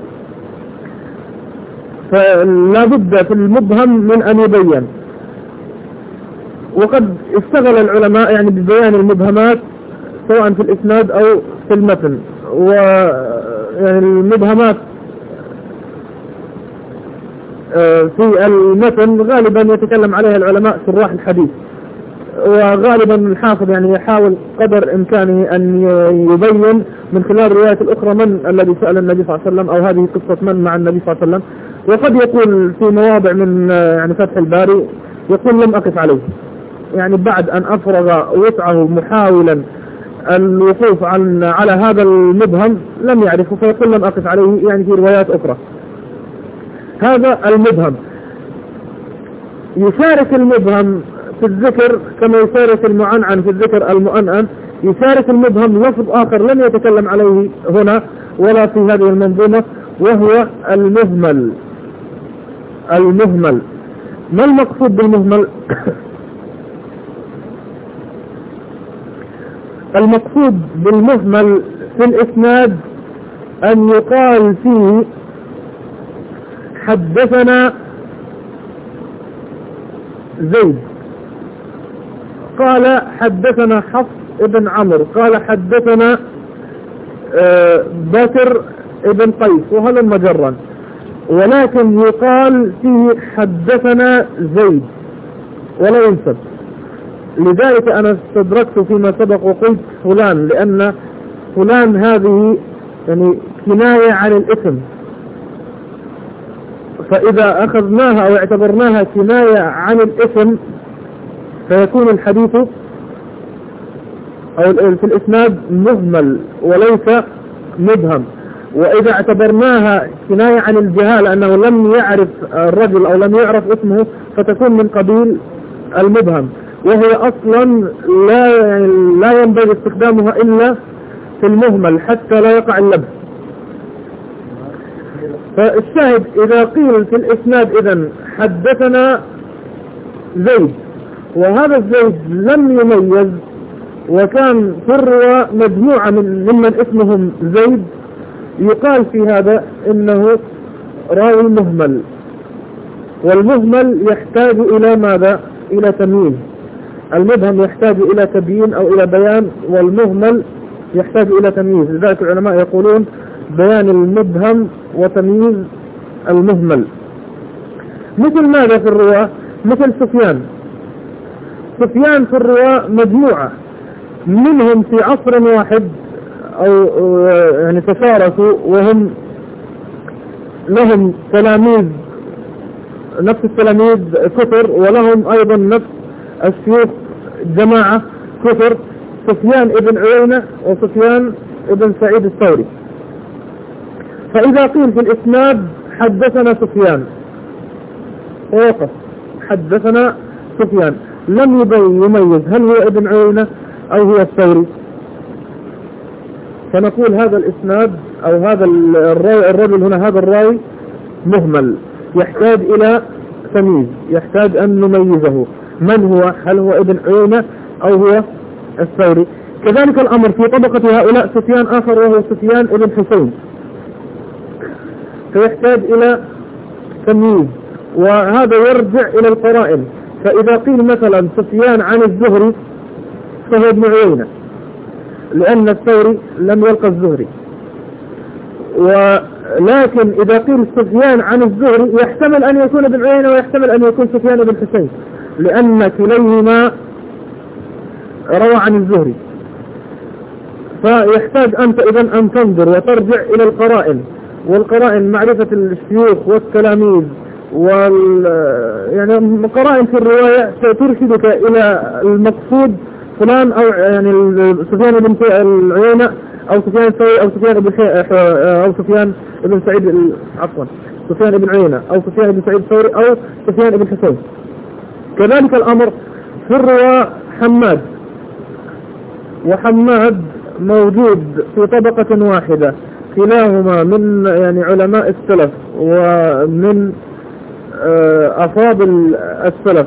فلا بد في المبهم من أن يبين. وقد اشتغل العلماء يعني ببيان المبهمات سواء في الإسناد أو في المتن، ويعني المبهمات في المتن غالبا يتكلم عليها العلماء شراح الحديث، وغالبا الحافظ يعني يحاول قدر إمكانه أن يبين من خلال الرواية الأخرى من الذي سأل النبي صلى الله عليه وسلم، أو هذه قصة من مع النبي صلى الله عليه وسلم. وقد يقول في مواضع من يعني فتح الباري يقول لم أقف عليه، يعني بعد أن أفرغ وسعه محاولا الوقوف عن على هذا المبهم لم يعرفه، فيقول لم أقف عليه يعني في روايات أخرى. هذا المبهم. يشارك المبهم في الذكر كما يشارك المعنعن في الذكر المؤنن، يشارك المبهم لفظ آخر لم يتكلم عليه هنا ولا في هذه المنظومة، وهو المهمل. المهمل ما المقصود بالمهمل؟ المقصود بالمهمل في الإسناد أن يقال فيه حدثنا زيد، قال حدثنا حفص ابن عمرو، قال حدثنا بكر ابن قيس، وهذا مجرا، ولكن يقال فيه حدثنا زيد ولا ينسب. لذلك أنا استدركت فيما سبق وقلت فلان، لأن فلان هذه يعني كناية عن الاسم، فإذا أخذناها أو اعتبرناها كناية عن الاسم فيكون الحديث أو في الإسناد مهمل وليس مبهم. وإذا اعتبرناها كناية عن الجهالة أنه لم يعرف الرجل أو لم يعرف اسمه فتكون من قبيل المبهم، وهي أصلا لا يعني لا ينبغي استخدامها إلا في المهمل حتى لا يقع اللبس. فالشاهد إذا قيل في الإسناد إذن حدثنا زيد، وهذا الزيد لم يميز وكان في الرواة مجموعة من ممن اسمهم زيد، يقال في هذا إنه راوي مهمل. والمهمل يحتاج إلى ماذا؟ إلى تمييز. المبهم يحتاج إلى تبيين أو إلى بيان، والمهمل يحتاج إلى تمييز. لذلك العلماء يقولون بيان المبهم وتمييز المهمل. مثل ماذا في الرواة؟ مثل سفيان. سفيان في الرواة مجموعة منهم في عصر واحد أو يعني تشاركوا وهم لهم تلاميذ، نفس التلاميذ كثر، ولهم أيضا نفس الشيوخ جماعة كثر، سفيان ابن عيينة وسفيان ابن سعيد الثوري. فإذا قيل في الإسناد حدثنا سفيان ووقف حدثنا سفيان لم يميز هل هو ابن عيينة أو هو الثوري، فنقول هذا الإسناد أو هذا الرجل هنا هذا الراوي مهمل، يحتاج إلى تمييز، يحتاج أن نميزه من هو، هل هو ابن عيينة أو هو الثوري. كذلك الأمر في طبقة هؤلاء سفيان آخر وهو سفيان ابن حسين، فيحتاج إلى تمييز، وهذا يرجع إلى القرائن. فإذا قيل مثلا سفيان عن الزهري فهو ابن عيينة، لأن الثوري لم يلقى الزهري. ولكن إذا قيل سفيان عن الزهري يحتمل أن يكون ابن عيينة ويحتمل أن يكون سفيان بن حسين، لأن كليهما روى عن الزهري. فيحتاج أنت إذن أن تنظر وترجع إلى القرائن، والقرائن معرفة الشيوخ والتلاميذ وال يعني قرائن في الرواية ترشدك إلى المقصود فلان، أو يعني سفيان بن عيينة أو سفيان الثوري أو سفيان بن أو سفيان بن سعيد عفوا سفيان بن عيينة أو سفيان بن سعيد الثوري أو سفيان بن حسين. كذلك الأمر في الرواة حماد، وحماد موجود في طبقة واحدة، كلاهما من يعني علماء السلف ومن أفاضل السلف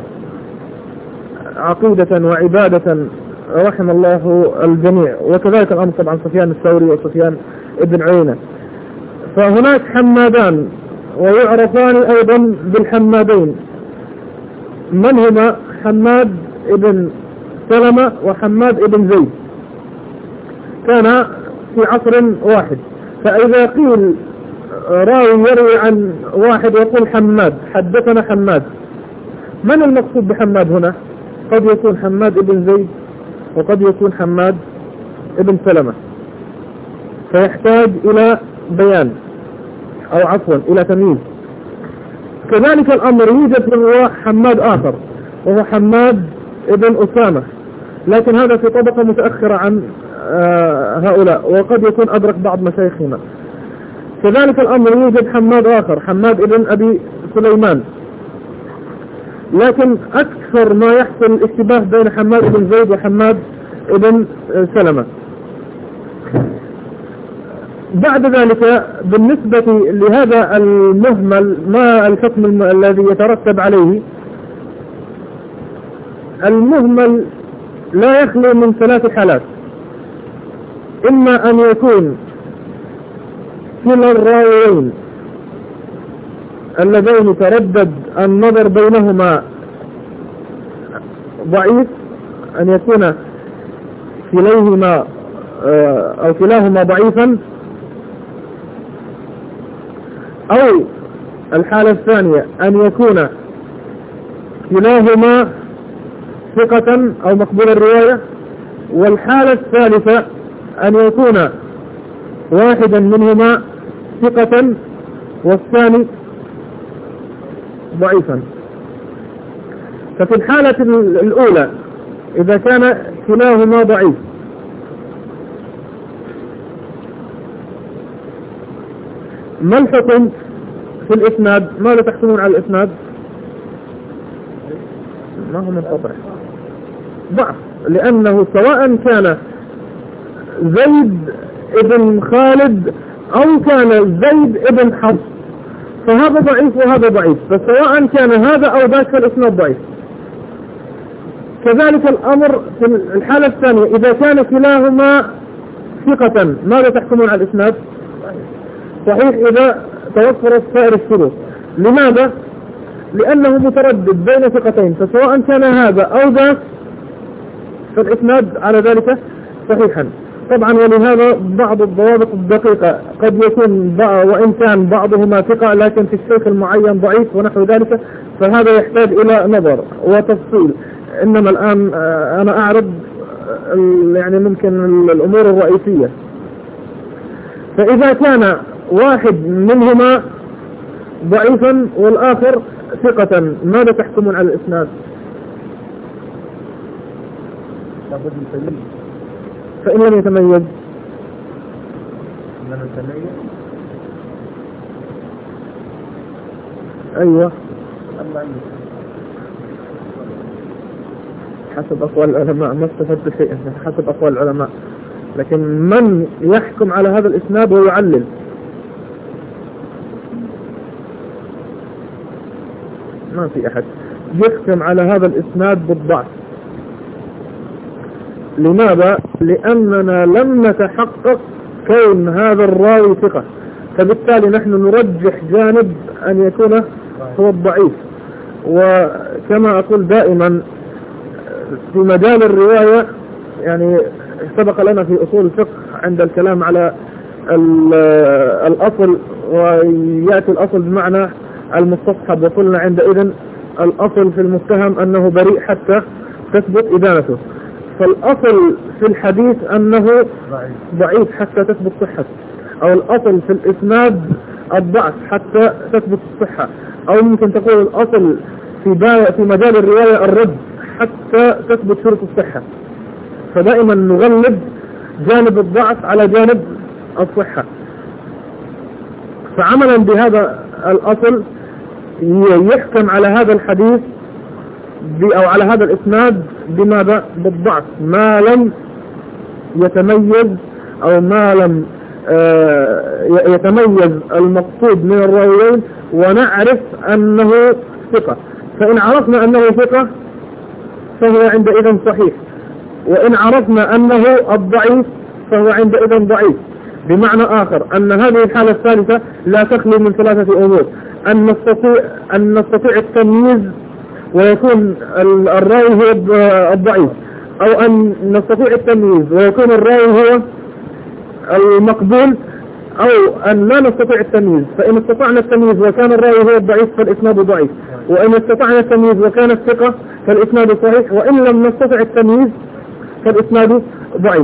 عقيدة وعبادة رحم الله الجميع. وكذلك الأمر طبعا سفيان الثوري وسفيان ابن عيينة. فهناك حمادان ويعرفان أيضا بالحمادين، من هما؟ حماد ابن سلمة وحماد ابن زيد، كان في عصر واحد. فإذا قيل راوي يروي عن واحد ويقول حماد حدثنا حماد، من المقصود بحماد هنا؟ قد يكون حماد ابن زيد وقد يكون حماد ابن سلمة، فيحتاج إلى بيان أو عفوا إلى تمييز. كذلك الأمر يوجد في الرواة حماد آخر وهو حماد ابن أسامة، لكن هذا في طبقة متأخرة عن هؤلاء وقد يكون أدرك بعض مشايخنا. كذلك الأمر يوجد حماد آخر حماد ابن أبي سليمان، لكن أكثر ما يحصل الاشتباه بين حماد ابن زيد وحماد ابن سلمة. بعد ذلك بالنسبة لهذا المهمل ما الحكم الذي يترتب عليه؟ المهمل لا يخلو من ثلاث حالات: إما أن يكون كلا الراويين اللذين تردد النظر بينهما ضعيف، أن يكون كليهما أو كلاهما ضعيفا، أو الحالة الثانية أن يكون كلاهما ثقة أو مقبول الرواية، والحالة الثالثة أن يكون واحدا منهما ثقة والثاني ضعيفا. ففي الحالة الأولى إذا كان كلاهما ضعيف ما الحكم في الإسناد؟ ماذا تحكمون على الإسناد؟ ما هو منقطع، ضعف، لأنه سواء كان زيد ابن خالد أو كان زيد ابن حفص فهذا ضعيف وهذا ضعيف، فسواء كان هذا أو ذاك فالإسناد ضعيف. كذلك الأمر في الحالة الثانية إذا كان كلاهما ثقة ماذا تحكمون على الإسناد؟ صحيح إذا توفرت سائر الشروط. لماذا؟ لأنه متردد بين ثقتين، فسواء كان هذا أو ذاك فالإسناد على ذلك صحيحا. طبعا ولهذا بعض الضوابط الدقيقة قد يكون وإن كان بعضهما ثقة لكن في الشيخ المعين ضعيف ونحو ذلك، فهذا يحتاج إلى نظر وتفصيل. إنما الآن أنا أعرض يعني ممكن الأمور الرئيسية. فإذا كان واحد منهما ضعيفا والآخر ثقة ماذا تحكمون على الإسناد؟ فإن لم يتميز أيوة حسب أقوال العلماء، ما استفدت شيئا حسب أقوال العلماء، لكن من يحكم على هذا الإسناد ويعلل؟ ما في أحد يحكم على هذا الإسناد بالضعف. لماذا؟ لأننا لم نتحقق كون هذا الراوي ثقة، فبالتالي نحن نرجح جانب أن يكون هو الضعيف. وكما أقول دائما في مجال الرواية يعني سبق لنا في أصول الفقه عند الكلام على الأصل، ويأتي الأصل بمعنى المستصحب، وقلنا عندئذ الأصل في المتهم أنه بريء حتى تثبت إدانته. فالأصل في الحديث أنه ضعيف حتى تثبت صحته، أو الأصل في الإسناد الضعف حتى تثبت الصحة، أو ممكن تقول الأصل في في مجال الرواية الرد حتى تثبت شروط الصحة. فدائما نغلب جانب الضعف على جانب الصحة. فعملا بهذا الأصل يحكم على هذا الحديث أو على هذا الإسناد بماذا؟ بالضعف، ما لم يتميز أو ما لم يتميز المقصود من الراويين ونعرف أنه ثقة. فإن عرفنا أنه ثقة فهو عندئذ صحيح، وإن عرفنا أنه الضعيف فهو عندئذ ضعيف. بمعنى آخر أن هذه الحالة الثالثة لا تخلو من ثلاثة أمور: أن نستطيع أن نستطيع التمييز ويكون الراوي هو الضعيف، أو أن نستطيع التمييز ويكون الراوي هو المقبول، أو أن لا نستطيع التمييز. فإن استطعنا التمييز وكان الراوي هو الضعيف فالإسناد ضعيف، وإن استطعنا التمييز وكان الثقة فالإسناد صحيح، وإن لم نستطع التمييز فالإسناد ضعيف.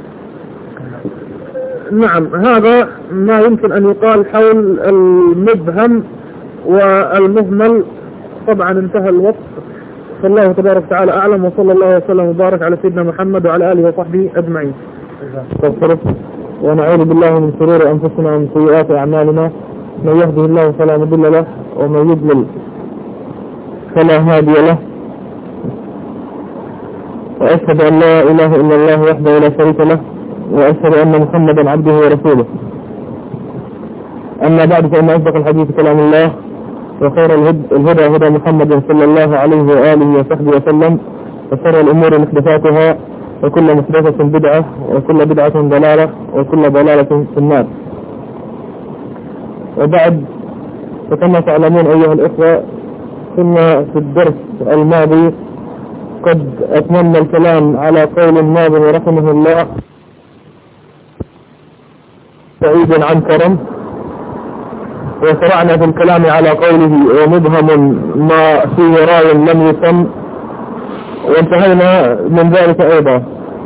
نعم، هذا ما يمكن أن يقال حول المبهم والمهمل. طبعا انتهى الوقت، فالله تبارك وتعالى أعلم، وصلى الله وسلم وبارك على سيدنا محمد وعلى آله وصحبه أجمعين. ونعوذ بالله من شرور أنفسنا ومن سيئات أعمالنا، من يهده الله فلا مضل له ومن يضلل فلا هادي له، وأشهد أن لا إله إلا الله وحده لا شريك له، وأشهد أن محمدا عبده ورسوله. أما بعد، فإن أصدق الحديث كلام الله، وخير الهدى هدى محمد صلى الله عليه وآله وصحبه وسلم، وشر الأمور محدثاتها، وكل محدثة بدعة، وكل بدعة ضلالة، وكل ضلالة في النار. وبعد، فكما تعلمون أيها الإخوة، كنا في الدرس الماضي قد أتممنا الكلام على قول الناظم رحمه الله: سعيد عن كرم. وشرعنا في الكلام على قوله: ومبهم ما فيه راي لم يسم. وانتهينا من ذلك أيضا.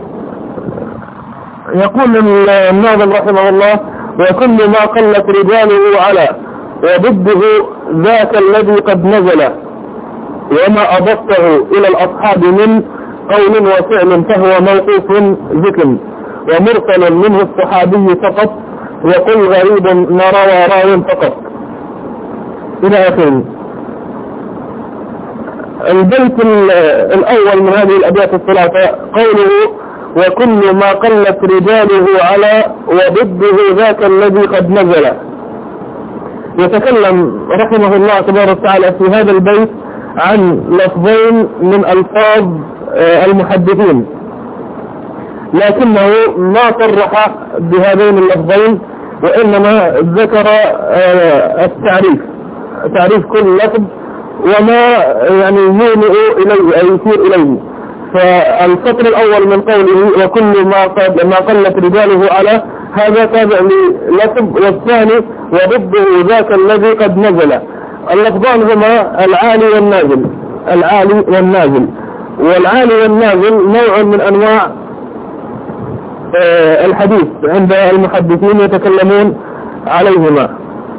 يقول الناظم رحمه الله: وكل ما قلت رجاله على، وضده ذاك الذي قد نزل، وما أضفته إلى الأصحاب من قول وفعل فهو موقوف ذكر، ومرسل منه الصحابي فقط، وقل غريب ما روى راو فقط، إلى آخره. البيت الأول من هذه الأبيات الثلاثة قوله: وكل ما قلت رجاله على، وضده ذاك الذي قد نزل. يتكلم رحمه الله تبارك وتعالى في هذا البيت عن لفظين من ألفاظ المحدثين، لكنه ما صرح بهذين اللفظين، وإنما ذكر التعريف، تعريف كل لفظ وما يعني يومئ إليه أي يشير إليه. فالسطر الأول من قوله: وكل ما قد ما قلت رجاله على، هذا تابع للفظ، والثاني: وضده ذاك الذي قد نزل. اللفظان هما العالي والنازل، العالي والنازل. والعالي والنازل نوع من أنواع الحديث عند المحدثين يتكلمون عليهما،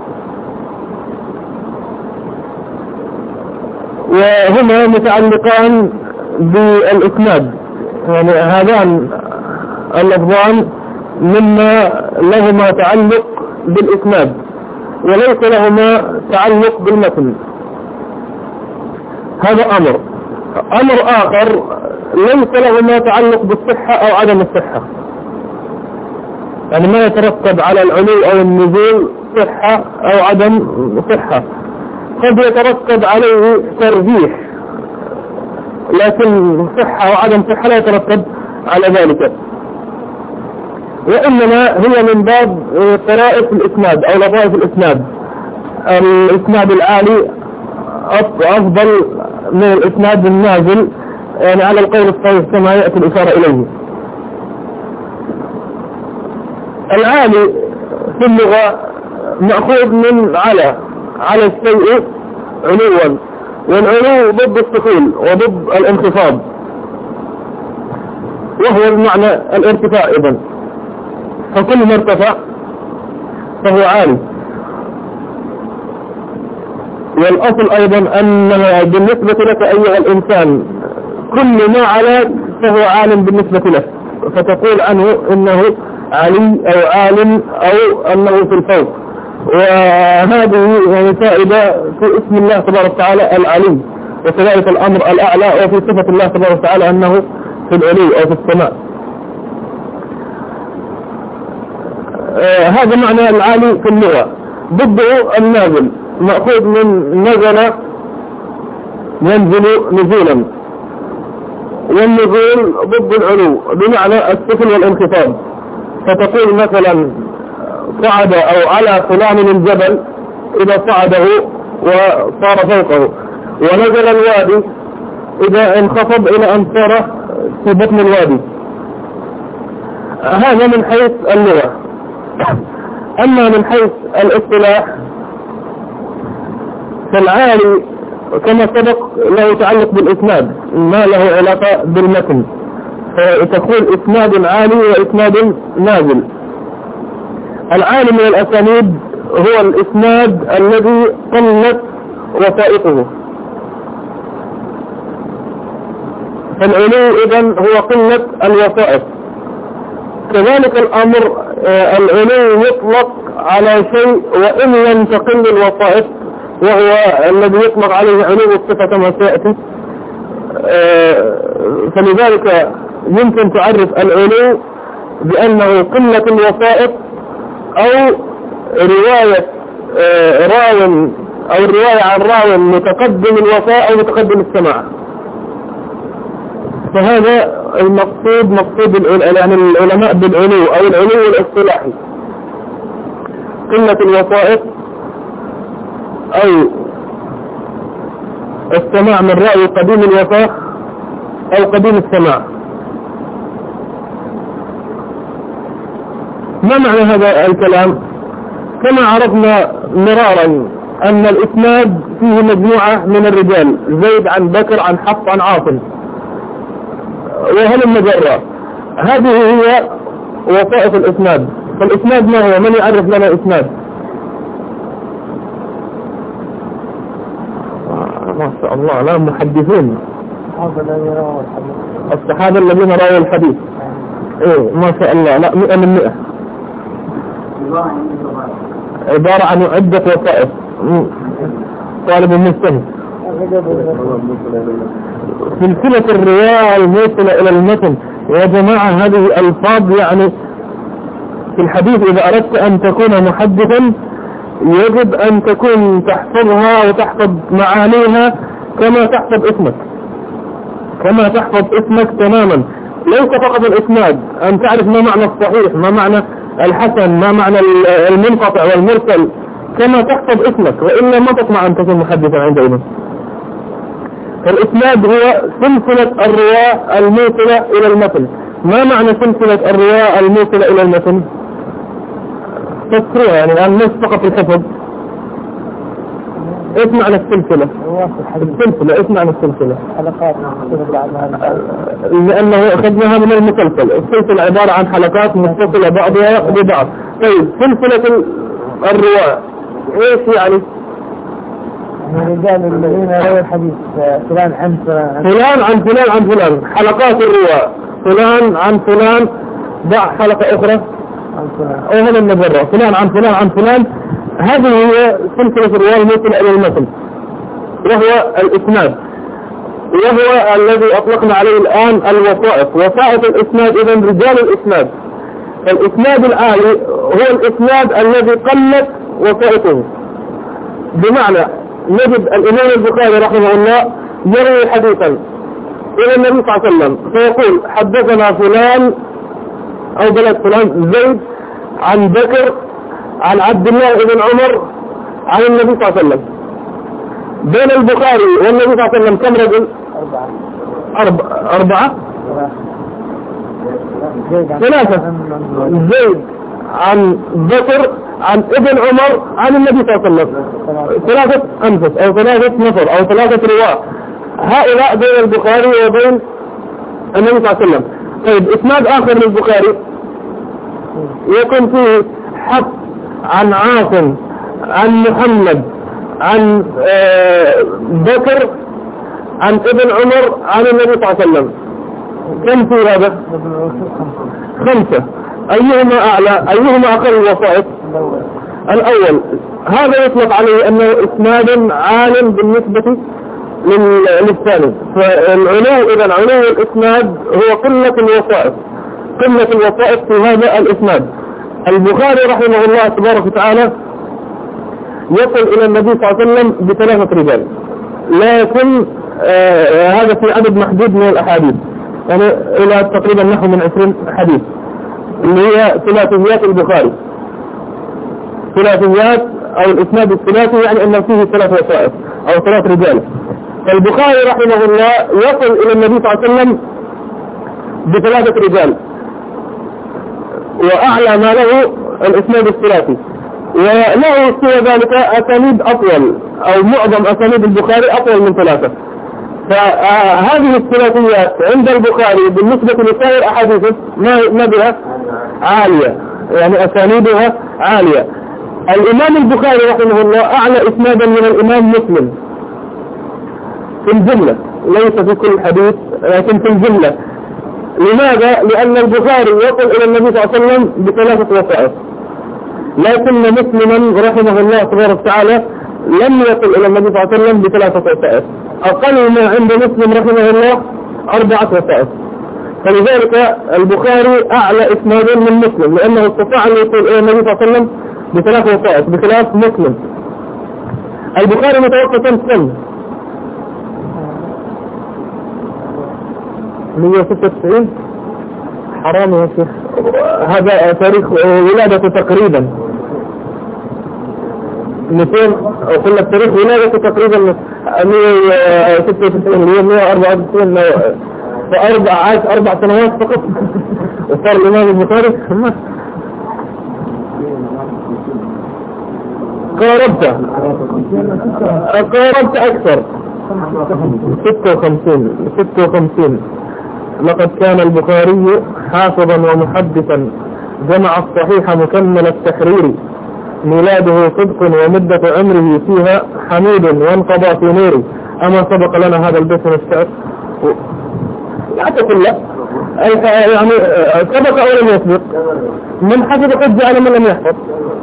وهما متعلقان بالإسناد. يعني هذان اللفظان مما لهما تعلق بالإسناد، وليس لهما تعلق بالمتن. هذا أمر. أمر آخر ليس لهما تعلق بالصحة أو عدم الصحة، يعني ما يترتب على العلو أو النزول صحة أو عدم صحة. قد يترتب عليه ترجيح، لكن صحة وعدم صحة لا يترتب على ذلك، وإنما هي من باب طرائف الإسناد أو لطائف الإسناد. الإسناد العالي أفضل من الإسناد النازل، يعني على القول الصحيح كما يأتي الإشارة إليه. العالي في اللغة مأخوذ من على على الشيء علوا، والعلو ضد السفول وضد الانخفاض، وهو بمعنى الارتفاع ايضا، فكل ما ارتفع فهو عالي. والأصل أيضا أن بالنسبة لك أيها الإنسان كل ما علاك فهو عالم بالنسبة لك، فتقول عنه إنه علي أو عالم أو أنه في الفوق. وهذه يعني فائدة في اسم الله تبارك وتعالى العلي، وكذلك الأمر الأعلى، وفي صفة الله تبارك وتعالى أنه في العلو أو في السماء. آه هذا معنى العالي في اللغة. ضده النازل مأخوذ من نزل ينزل نزولا، والنزول ضد العلو بمعنى السفل والانخفاض، فتقول مثلا صعد أو على فلان الجبل إذا صعده وصار فوقه، ونزل الوادي إذا انخفض إلى أن صار في بطن الوادي. هذا من حيث اللغة. أما من حيث الاصطلاح فالعالي كما سبق له يتعلق بالإسناد، ما له علاقة بالمتن، فتقول إسناد عالي وإسناد نازل. العالي من الأسانيد هو الإسناد الذي قلت وثائقه، فالعلو إذن هو قلة الوثائق. كذلك الأمر العلو يطلق على شيء وإن لم تقل الوثائق، وهو الذي يطلق عليه علو الصفة كما سيأتي. فلذلك يمكن تعرف العلو بأنه قلة الوثائق أو رواية راو أو الرواية عن راو متقدم الوفاء أو متقدم السماع. فهذا المقصود مقصود يعني العلماء بالعلو أو العلو الاصطلاحي، قلة الوثائق أو السماع من رأي قديم الوفاء أو قديم السماع. ما معنى هذا الكلام؟ كما عرفنا مرارا أن الإسناد فيه مجموعة من الرجال، زيد عن بكر عن حفص عن عاصم وهل المجرى. هذه هي وثائق الإسناد. فالإسناد ما هو؟ من يعرف لنا إسناد؟ ما شاء الله، لا محدثين الصحابة الذين رأوا الحديث. ايه ما شاء الله، لا مئة من مئة. عبارة عن عدة وثائق. طالب المجتهد. سلسلة الرواية الموصلة إلى المتن يا جماعة، هذه الألفاظ يعني في الحديث إذا أردت أن تكون محدثا يجب أن تكون تحفظها وتحفظ معانيها كما تحفظ اسمك، كما تحفظ اسمك تماما. ليس فقط الإسناد، أن تعرف ما معنى الصحيح، ما معنى الحسن، ما معنى المنقطع والمرسل، كما تحفظ اسمك، وإلا ما تطمع أن تكون محدثا عندئذ. فالإسناد هو سلسلة الرواة الموصلة إلى المتن. ما معنى سلسلة الرواة الموصلة إلى المتن؟ تذكرها يعني الآن ليس فقط الحفظ. ايش معنى السلسلة؟ السلسلة ايش معنى السلسلة؟ حلقات، لأنه أخذناها من المسلسل. السلسلة عبارة عن حلقات متصلة بعضها ببعض. طيب سلسلة الرواة ايش يعني؟ الرجال الذين رووا الحديث فلان عن فلان فلان عن فلان عن فلان، حلقات الرواة فلان عن فلان، ضع حلقة أخرى عن فلان، أو هذا المجرى فلان عن فلان عن فلان. هذه هي سلسلة الرواة الموصلة إلى المتن، وهو الإسناد، وهو الذي أطلقنا عليه الآن الوثائق. وثائق الإسناد إذن رجال الإسناد. الإسناد العالي هو الإسناد الذي قلت وثائقه، بمعنى نجد الإمام البخاري رحمه الله يروي حديثا إلى النبي صلى الله عليه وسلم فيقول حدثنا فلان أو بلد فلان زيد عن بكر عن عبد الله بن عمر عن النبي صلى الله عليه وسلم. بين البخاري والنبي صلى الله عليه وسلم كم رجل؟ أربعة. أربعة ثلاثة. زيد عن بكر عن ابن عمر عن النبي صلى الله عليه وسلم، ثلاثة أنفس أو ثلاثة نفر أو ثلاثة رواة، هؤلاء بين البخاري وبين النبي صلى الله عليه وسلم. طيب إسناد آخر للبخاري يكون فيه حق عن عاصم عن محمد عن بكر عن ابن عمر عن النبي صلى الله عليه وسلم، كم في هذا؟ خمسة. أيهما أعلى؟ أيهما أقل الوسائط؟ الأول. هذا يطلق عليه أنه إسناد عال بالنسبة للثاني. فالعلو إذا علو الإسناد هو قلة الوسائط، قلة الوسائط في هذا الإسناد. البخاري رحمه الله تبارك وتعالى يصل إلى النبي صلى الله عليه وسلم بثلاثة رجال، لكن آه هذا في عدد محدود من الأحاديث، يعني إلى تقريبا نحو من عشرين حديث اللي هي ثلاثيات البخاري. ثلاثيات أو الإسناد الثلاثي يعني أن فيه ثلاث وسائط أو ثلاث رجال. فالبخاري رحمه الله يصل إلى النبي صلى الله عليه وسلم بثلاثة رجال، وأعلى ما له الإسناد الثلاثي، وله سوى ذلك أسانيد أطول أو معظم أسانيد البخاري أطول من ثلاثة. فهذه الثلاثيات عند البخاري بالنسبة لسائر أحاديثه ما بها عالية، يعني أسانيدها عالية. الإمام البخاري رحمه الله أعلى إسنادا من الإمام مسلم في الجملة، ليس في كل حديث لكن في الجملة. لماذا؟ لأن البخاري يصل إلى النبي صلى الله عليه وسلم بثلاثة وسائط، لكن مسلما رحمه الله تبارك وتعالى لم يصل إلى النبي صلى الله عليه وسلم بثلاثة وسائط، أقل ما عند مسلم رحمه الله أربعة وسائط. فلذلك البخاري أعلى إسنادا من مسلم، لأنه استطاع أن يصل إلى النبي صلى الله عليه وسلم بثلاثة وسائط بخلاف مسلم. البخاري متوفى كم سنة؟ مئة وستة وتسعين. حرام يا شيخ، هذا تاريخ ولادته تقريبا مئتين، أو كل تاريخ ولادته تقريبا مئة وستة وتسعين اللي هي مئة وأربعة وتسعين، فأربع عاش أربع سنوات فقط وصار الإمام البخاري. قاربت قاربت أكثر، ستة وخمسين ستة وخمسين. لقد كان البخاري حافظا ومحدثا، جمع الصحيح مكمل التحرير، ميلاده صدق ومدة عمره فيها حميد وانقضى في نوره. أما سبق لنا هذا البيت من الشعر؟ لا تقول لا، يعني سبق أو لم يسبق؟ من حفظ قد جعل من لم يحفظ.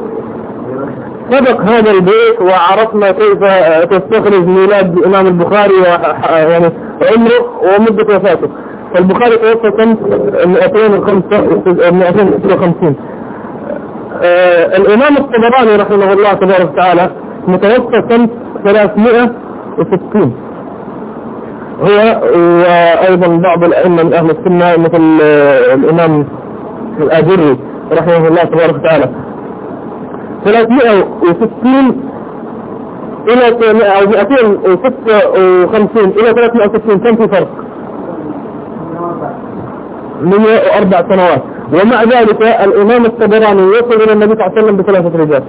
سبق هذا البيت وعرفنا كيف تستخرج ميلاد الإمام البخاري يعني عمره ومدة وفاته. فالبخاري توفى سنة مئتين وستة وخمسين. آه الإمام الطبراني رحمه الله تبارك وتعالى متوفى سنة ثلاثمائة وستين. هو وأيضا بعض الأئمة من أهل السنة مثل الإمام الآجري رحمه الله تبارك وتعالى. ثلاثمائة وستين إلى مئتين وستة وخمسين إلى ثلاثمائة وستين كم في فرق؟ مئة وأربع سنوات. ومع ذلك الإمام الطبراني يصل إلى النبي صلى الله عليه وسلم بثلاثة رجال.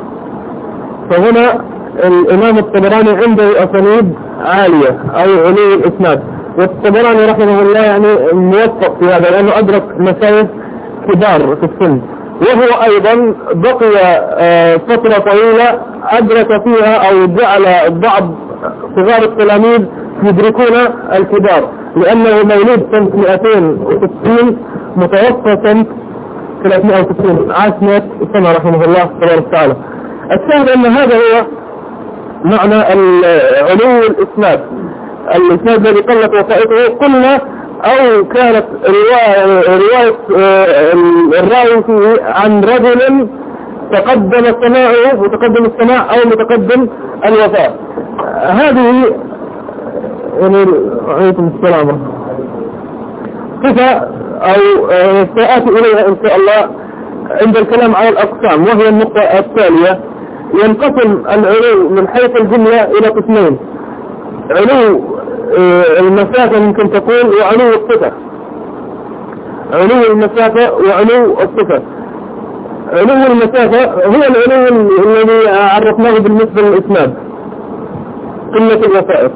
فهنا الإمام الطبراني عنده أسانيد عالية أو علو الإسناد. والطبراني رحمه الله يعني موفق في هذا، لأنه أدرك مشايخ كبار في السن، وهو أيضا بقي فترة طويلة أدرك فيها أو جعل بعض صغار التلاميذ يدركون الكبار، لأنه مولود سنة مئتين وستين متوفى سنة ثلاثمائة وستين، عاش مئة سنة رحمه الله تبارك وتعالى. الشاهد أن هذا هو معنى علو الإسناد. الإسناد الذي قلت وسائطه قلنا أو كانت رواية, رواية الراوي فيه عن رجل تقدم سماعه متقدم السماع أو متقدم الوفاء. هذه يعني عليكم السلام صفة أو سآتي إليها إن شاء الله عند الكلام على الأقسام، وهي النقطة التالية. ينقسم العلو من حيث الجملة إلى قسمين: علو المسافة ممكن تقول، وعلو الصفة. علو المسافة وعلو الصفة. علو المسافة هو العلو الذي عرفناه بالنسبة للإسناد، قلة الوسائط.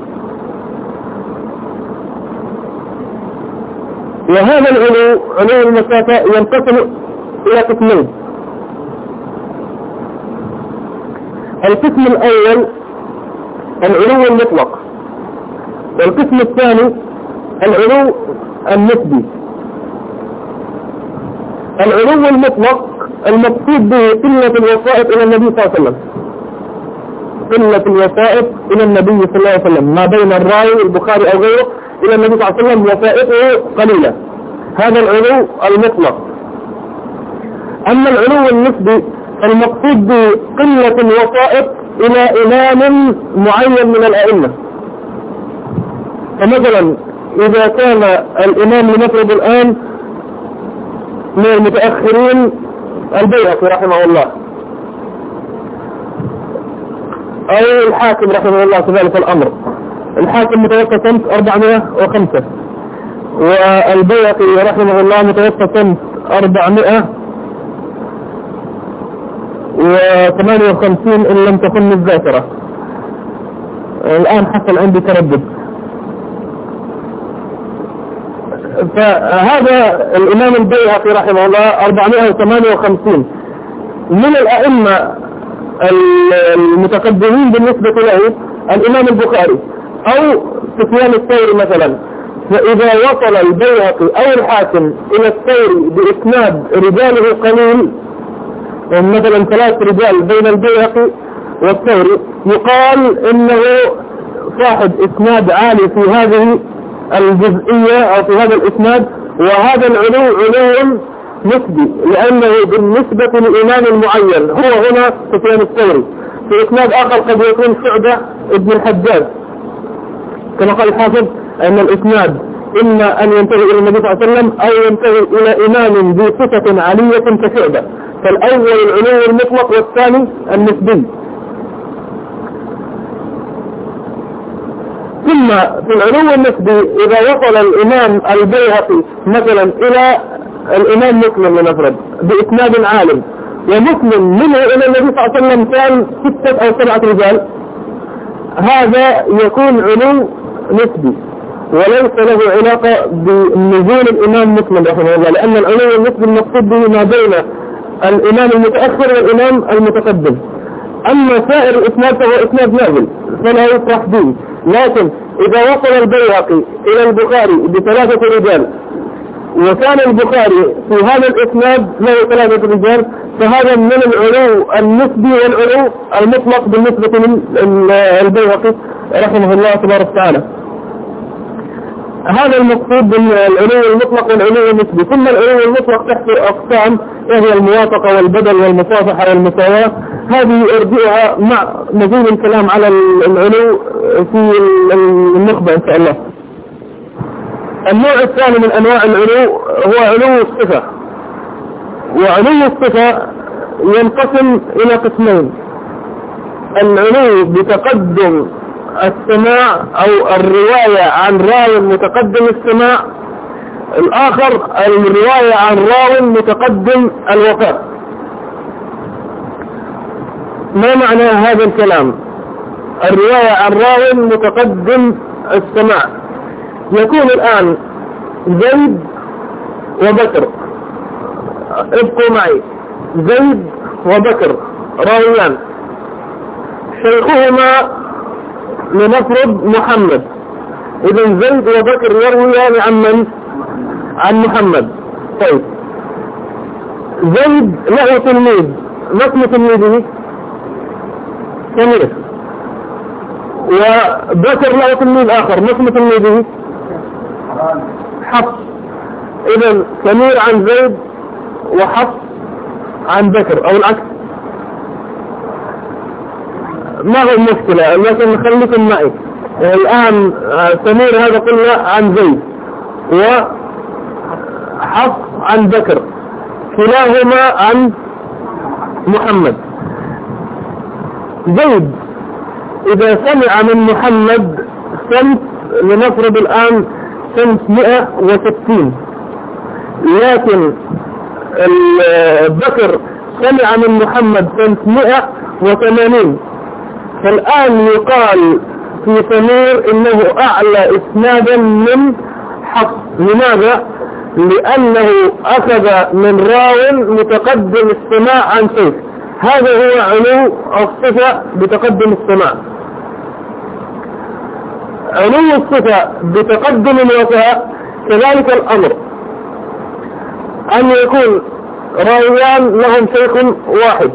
وهذا العلو علو المسافة ينقسم إلى قسمين. القسم الأول العلو المطلق، والقسم الثاني العلو النسبي. العلو المطلق المقصود به قلة الوسائط إلى النبي صلى الله عليه وسلم، قلة الوسائط إلى النبي صلى الله عليه وسلم، ما بين الراوي البخاري أو غيره إلى النبي صلى الله عليه وسلم وسائطه قليلة، هذا العلو المطلق. أما العلو النسبي المقصود به قلة الوسائط إلى إمام معين من الأئمة. فمثلا إذا كان الإمام لنفرض الآن من المتأخرين البيهقي رحمه الله أو الحاكم رحمه الله كذلك الأمر، الحاكم متوفى سنة أربعمائة وخمسة والبيهقي رحمه الله متوفى سنة أربعمائة وثمانية وخمسين إن لم تكن الذاكرة، الآن حصل عندي تردد. فهذا الإمام البيهقي رحمه الله أربعمائة وثمانية وخمسين من الأئمة المتقدمين بالنسبة له الإمام البخاري أو سفيان الثوري مثلا. فإذا وصل البيهقي أو الحاكم إلى الثوري بإسناد رجاله قليل، مثلا ثلاث رجال بين البيهقي والثوري، يقال إنه صاحب إسناد عالي في هذه الجزئية أو في هذا الإسناد، وهذا العلو علو نسبي لأنه بالنسبة لإمام المعين. هو هنا سفيان الثوري، في إسناد آخر قد يكون شعبة ابن الحجاج، كما قال الحافظ أن الإسناد إما أن ينتهي إلى النبي صلى الله عليه وسلم أو ينتهي إلى إمام ذي صفة عالية كشعبة. فالأول العلو المطلق والثاني النسبي. ثم في العلو النسبي إذا وصل الإمام البيهقي مثلا إلى الإمام مسلم لنفرض بإسناد عالم، ومسلم منه إلى النبي صلى الله عليه وسلم كان ستة أو سبعة رجال، هذا يكون علو نسبي وليس له علاقة بنزول الإمام مسلم رحمه الله، لأن العلو النسبي المقصود به ما بين الإمام المتأخر والإمام المتقدم. أما سائر الإسناد فهو إسناد نازل فلا يفرح به. لكن إذا وصل البيهقي إلى البخاري بثلاثة رجال وكان البخاري في هذا الإسناد له ثلاثة رجال، فهذا من العلو النسبي والعلو المطلق بالنسبة للبيهقي رحمه الله تبارك وتعالى. هذا المقصود بالعلو المطلق والعلو النسبي. ثم العلو المطلق تحت أقسام، وهي الموافقة والبدل والمصافحة والمساواة، هذه أرجئها مع مزيد الكلام على العلو في النخبة إن شاء الله. النوع الثاني من أنواع العلو هو علو الصفة، وعلو الصفة ينقسم إلى قسمين: العلو بتقدم السماع أو الرواية عن راو متقدم السماع، الآخر الرواية عن راو متقدم الوفاة. ما معنى هذا الكلام؟ الرواية عن راو متقدم السماع يكون الآن زيد وبكر، ابقوا معي، زيد وبكر راويان، شيخهما لنفرض محمد، إذن زيد وبكر يرويان عن من؟ عن محمد. طيب زيد له تلميذ، ما اسم تلميذه؟ سمير. وبكر له تلميذ آخر، ما اسم تلميذه؟ حفص. إذن سمير عن زيد وحفص عن بكر أو العكس. ما هو المشكلة، لكن خليكم معي الآن. سمير هذا قلنا عن زيد وحفص عن بكر، كلاهما عن محمد. زيد إذا سمع من محمد سنة لنفرض الآن سنة مئة وستين، لكن بكر سمع من محمد سنة مئة وثمانين، فالآن يقال في سمير إنه أعلى إسنادا من حفص. لماذا؟ لأنه أخذ من راو متقدم السماع عن شيخ. هذا هو علو الصفة بتقدم السماع. علو الصفة بتقدم الوفاء كذلك الأمر أن يكون راويان لهم شيخ واحد،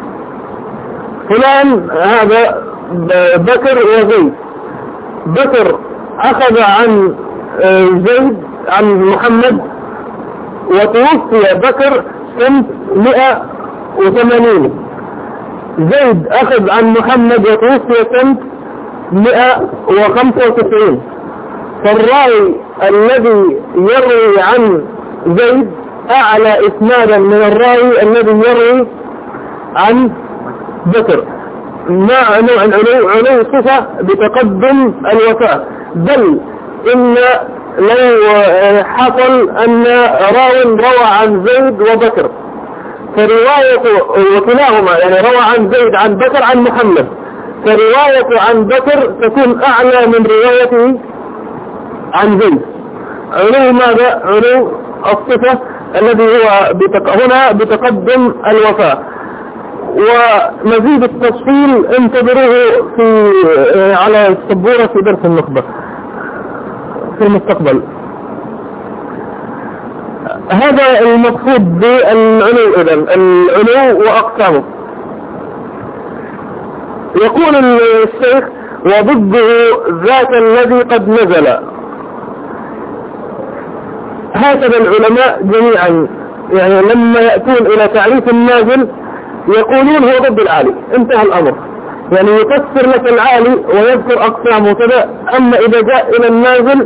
فلان هذا بكر وزيد. بكر أخذ عن زيد عن محمد وتوفي بكر سنة مئة وثمانين، زيد أخذ عن محمد وتوفي سنة مئة وخمسة وتسعين. فالراوي الذي يروي عن زيد أعلى إسنادا من الراوي الذي يروي عن بكر، مع نوع العلو علو صفة بتقدم الوفاء. بل إن لو حصل أن راو روى عن زيد وبكر فرواية وكلاهما يعني روى عن زيد عن بكر عن محمد، فرواية عن بكر تكون أعلى من روايته عن زيد. علو ماذا؟ علو الصفة الذي هو بتق... هنا بتقدم الوفاء. ومزيد التفصيل انتظروه في على السبورة في درس النخبة في المستقبل. هذا المقصود بالعلو. إذن العلو وأقسامه. يقول الشيخ وضده ذاك الذي قد نزل. هكذا العلماء جميعا يعني لما يأتون إلى تعريف النازل يقولون هو ضد العالي، انتهى الأمر. يعني يفسر لك العالي ويذكر أقسامه كذا. أما إذا جاء إلى النازل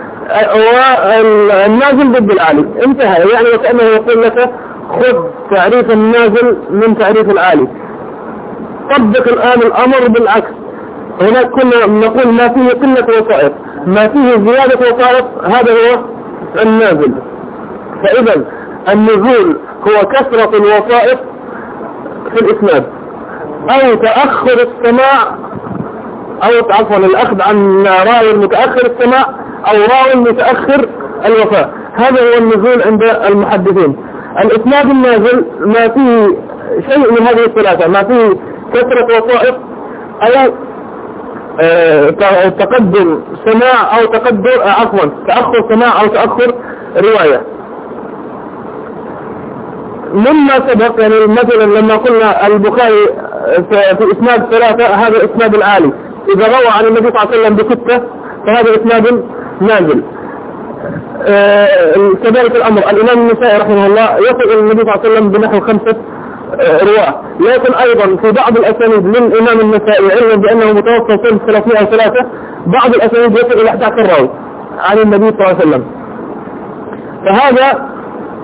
والنازل ضد العالي انتهى. يعني وكأنه يقول لك خذ تعريف النازل من تعريف العالي. طبق الآن الأمر بالعكس. هناك كنا نقول ما فيه قلة وسائط، ما فيه زيادة وسائط، هذا هو النازل. فإذا النزول هو كثرة الوسائط في الإسناد أو تأخر السماع، أو عفوا الأخذ عن راوي متأخر السماع أو راوي متأخر الوفاء. هذا هو النزول عند المحدثين. الإسناد النازل ما فيه شيء من هذه الثلاثة، ما فيه كثرة وسائط أو تقدم سماع أو تقدم عفوا تأخر سماع أو تأخر رواية. مما سبق يعني مثلا لما قلنا البخاري في إسناد ثلاثة هذا إسناد العالي، إذا روى عن النبي صلى الله عليه وسلم بستة فهذا إسناد نازل. كذلك الأمر الإمام النسائي رحمه الله يصل إلى النبي صلى الله عليه وسلم بنحو خمسة رواه، لكن أيضا في بعض الأسانيد للإمام النسائي علما بأنه متوفى سنة ثلاثمائة وثلاثة بعض الأسانيد يصل إلى أحد عشر راوي عن النبي صلى الله عليه وسلم. فهذا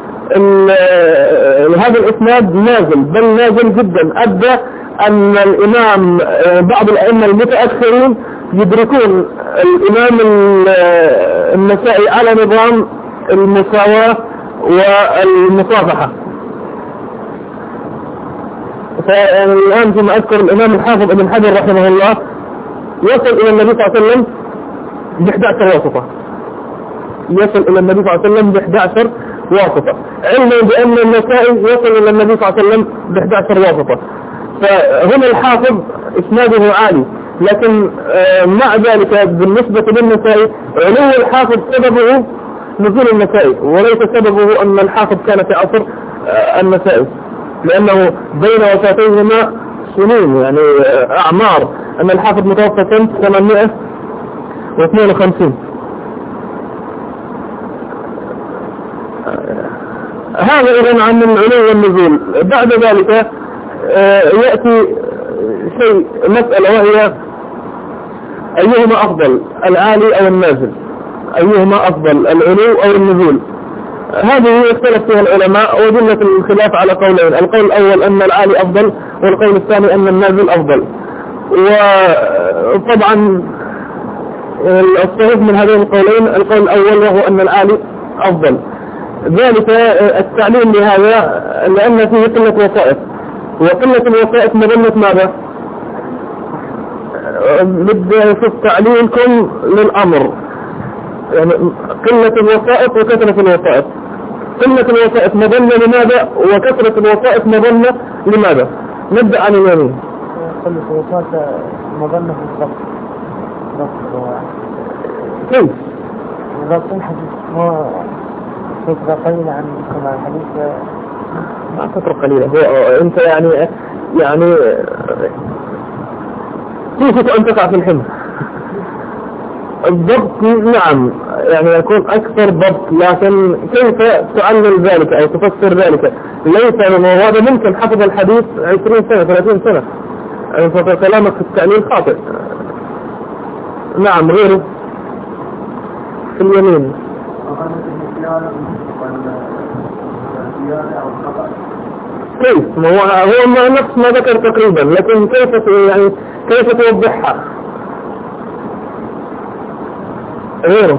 هذا الإسناد نازل، بل نازل جدا، أدى أن الإمام بعض الأئمة المتأخرين يدركون الإمام النسائي على نظام المساواة والمصافحة. فالآن كما أذكر الإمام الحافظ ابن حجر رحمه الله يصل إلى النبي صلى الله عليه وسلم بإحدى عشر واسطة، يصل إلى النبي صلى الله عليه وسلم بإحدى عشر واسطة، علما بأن النسائي يصل إلى النبي صلى الله عليه وسلم بإحدى عشر واسطة. فهنا الحافظ إسناده عالي، لكن مع ذلك بالنسبة للنسائي علو الحافظ سببه نزول النسائي، وليس سببه أن الحافظ كان في عصر النسائي، لأنه بين وفاتيهما سنين يعني أعمار. أن الحافظ متوفى سنة ثمانمائة واثنين وخمسين. هذا إذن عن العلو والنزول. بعد ذلك يأتي شيء مسألة وهي أيهما أفضل، العالي أو النازل؟ أيهما أفضل، العلو أو النزول؟ هذه يختلف فيها العلماء، وجلة الخلاف على قولين. القول الأول أن العالي أفضل، والقول الثاني أن النازل أفضل. وطبعا الصحيح من هذين القولين القول الأول وهو أن العالي أفضل. ذلك التعليل لهذا لأن فيه قلة وسائط، وقلة الوسائط مظنة ماذا؟ بدي أشوف تعليلكم للأمر، يعني قلة الوسائط وكثرة الوسائط. قلة الوسائط مظنة لماذا؟ وكثرة الوسائط مظنة لماذا؟ نبدأ عن اليمين. قلة الوسائط مظنة في الضبط. كيف؟ ضبط الحديث هو فترة قليلة عن سماع الحديث. ما فترة قليلة، هو أنت يعني يعني كيف أن تقع في الحمل؟ الضبط نعم يعني يكون أكثر ضبط، لكن كيف تعلل ذلك أو تفسر ذلك؟ ليس هذا ممكن حفظ الحديث عشرين سنة ثلاثين سنة، يعني فكلامك في التعليل خاطئ. نعم غيره في اليمين. كيف؟ هو هو نفس ما ذكر تقريبا، لكن كيف يعني كيف توضحها؟ غيره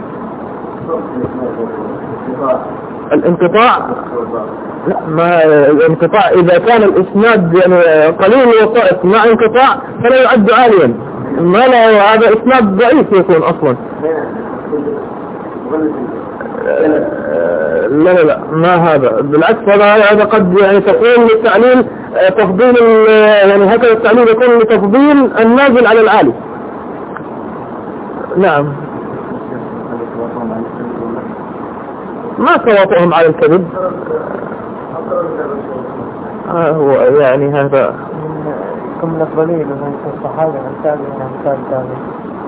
الانقطاع. لا، ما الانقطاع إذا كان الإسناد يعني قليل الوسائط مع انقطاع فلا يعد عاليا، ما لا هذا إسناد ضعيف يكون أصلا. لا لا لا ما هذا، بالعكس هذا هذا قد يعني تكون للتعليل تفضيل، يعني هكذا التعليل يكون لتفضيل النازل على العالي. نعم ما تواطؤهم على الكذب. آه هو يعني هذا كم الأفضلية من الصحابة التابعين أمثال التابعين.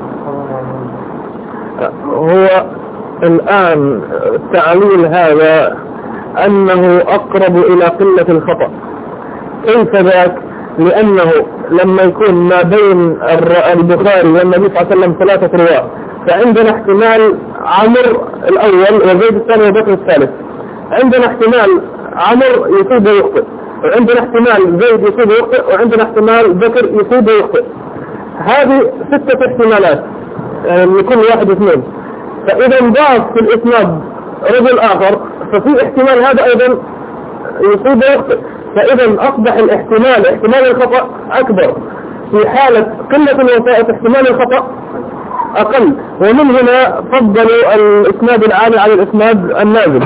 هو الآن تعليل هذا أنه أقرب إلى قلة الخطأ. كيف ذاك؟ لأنه لما يكون ما بين البخاري والنبي صلى الله عليه وسلم ثلاثة رواة، فعندنا احتمال عمر الأول وزيد الثاني وبكر الثالث، عندنا احتمال عمر يصيب ويخطئ، وعندنا احتمال زيد يصيب ويخطئ، وعندنا احتمال بكر يصيب ويخطئ. هذه ستة احتمالات يعني لكل واحد اثنين. فإذا انضاف في الإسناد رجل آخر ففي احتمال هذا أيضا يصيب ويخطئ، فإذا أصبح الاحتمال احتمال الخطأ أكبر. في حالة قلة الوسائط احتمال الخطأ أقل، ومن هنا فضلوا الإسناد العالي على الإسناد النازل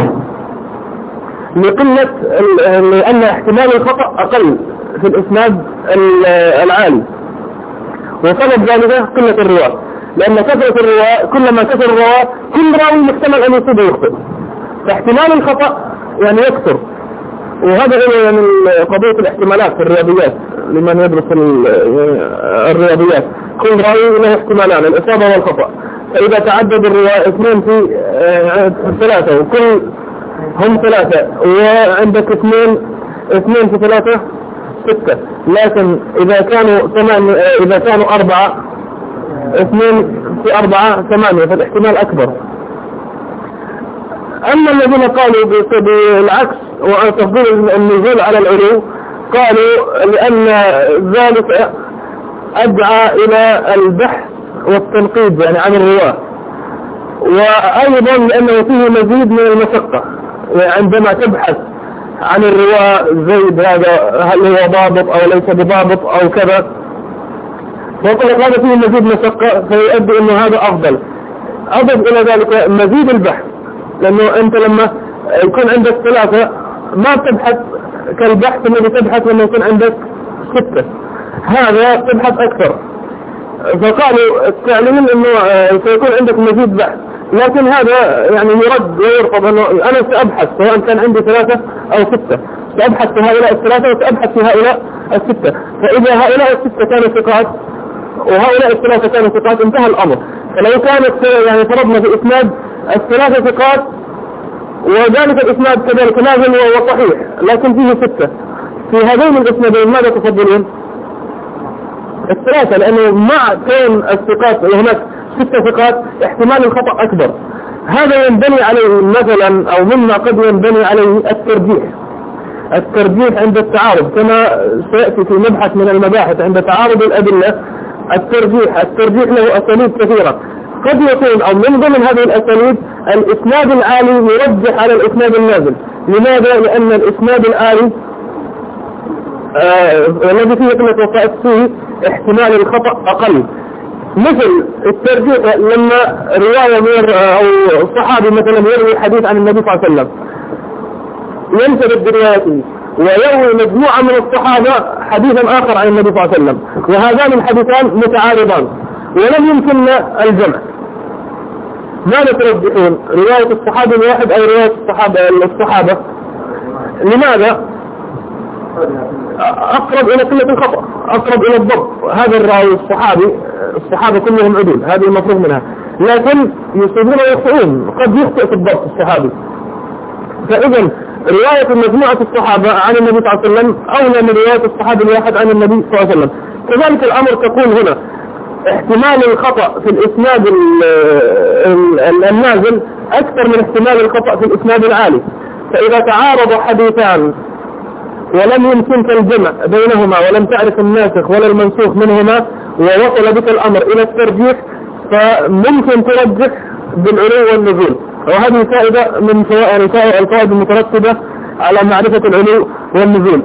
لقلة، لأن احتمال الخطأ أقل في الإسناد العالي، وسبب ذلك قلة الرواة، لأن كثرة الرواة كلما كثر الرواة كل راوي محتمل أن يصيب ويخطئ، فاحتمال الخطأ يعني يكثر. وهذا هو يعني قضية الاحتمالات في الرياضيات لمن يدرس الرياضيات، كل راوي له احتمالان الإصابة والخطأ، فإذا تعدد الرواة اثنين في ثلاثة وكل هم ثلاثة، وعندك اثنين اثنين في ثلاثة ستة، لكن إذا كانوا ثمان إذا كانوا أربعة اثنين في أربعة ثمانية، فالاحتمال أكبر. أما الذين قالوا بالعكس وتفضيل النزول على العلو، قالوا لأن ذلك أدعى إلى البحث والتنقيب يعني عن الرواة، وأيضا لأنه فيه مزيد من المشقة عندما تبحث عن الرواة زيد هذا هل هو ضابط أو ليس بضابط أو كذا، فقال هذا فيه مزيد مشقة فيؤدي أنه هذا أفضل. أضف إلى ذلك مزيد البحث، لأنه أنت لما يكون عندك ثلاثة ما تبحث كالبحث الذي تبحث لما يكون عندك ستة، هذا تبحث أكثر. فقالوا التعليل أنه سيكون عندك مزيد بحث، لكن هذا يعني يرد ويرفض أنه أنا سأبحث سواء كان عندي ثلاثة أو ستة، سأبحث في هؤلاء الثلاثة وسأبحث في هؤلاء الستة، فإذا هؤلاء الستة كانوا ثقات وهؤلاء الثلاثة كانوا ثقات انتهى الأمر. فلو كانت يعني فرضنا في إسناد الثلاثة ثقات وذلك الإسناد كذلك نازل وهو صحيح لكن فيه ستة، في هذين الإسنادين ماذا تفضلون؟ الثلاثة، لأنه مع كون الثقات وهناك ستة ثقات احتمال الخطأ أكبر. هذا ينبني عليه مثلا أو مما قد ينبني عليه الترجيح. الترجيح عند التعارض كما سيأتي في مبحث من المباحث عند تعارض الأدلة. الترجيح الترجيح له أساليب كثيرة، قد يكون أو من ضمن هذه الأساليب الإسناد العالي يرجح على الإسناد النازل. لماذا؟ لأن الإسناد العالي الذي فيه قلة وسائط فيه احتمال الخطأ أقل. مثل الترجيح لما رواية من أو صحابي مثلا يروي حديث عن النبي صلى الله عليه وسلم ينسب بروايته، ويروي مجموعة من الصحابة حديثا آخر عن النبي صلى الله عليه وسلم، وهذان الحديثان متعارضان ولم يمكن الجمع. ماذا ترجحون؟ رواية الصحابي الواحد أو رواية الصحابة الصحابة؟ لماذا؟ أقرب إلى قلة الخطأ، أقرب إلى الضبط. هذا الراوي الصحابي، الصحابة كلهم عدول، هذه المفروض منها، لكن يصيبون ويخطئون، قد يخطئ في الضبط الصحابي. فإذا رواية مجموعة الصحابة عن النبي صلى الله عليه وسلم أولى من رواية الصحابي الواحد عن النبي صلى الله عليه وسلم. كذلك الأمر تكون هنا احتمال الخطأ في الإسناد النازل أكثر من احتمال الخطأ في الإسناد العالي. فإذا تعارض حديثان ولم يمكنك الجمع بينهما ولم تعرف الناسخ ولا المنسوخ منهما ووصل بك الأمر إلى الترجيح، فممكن ترجح بالعلو والنزول. وهذه فائدة من الفوائد المترتبة على معرفة العلو والنزول.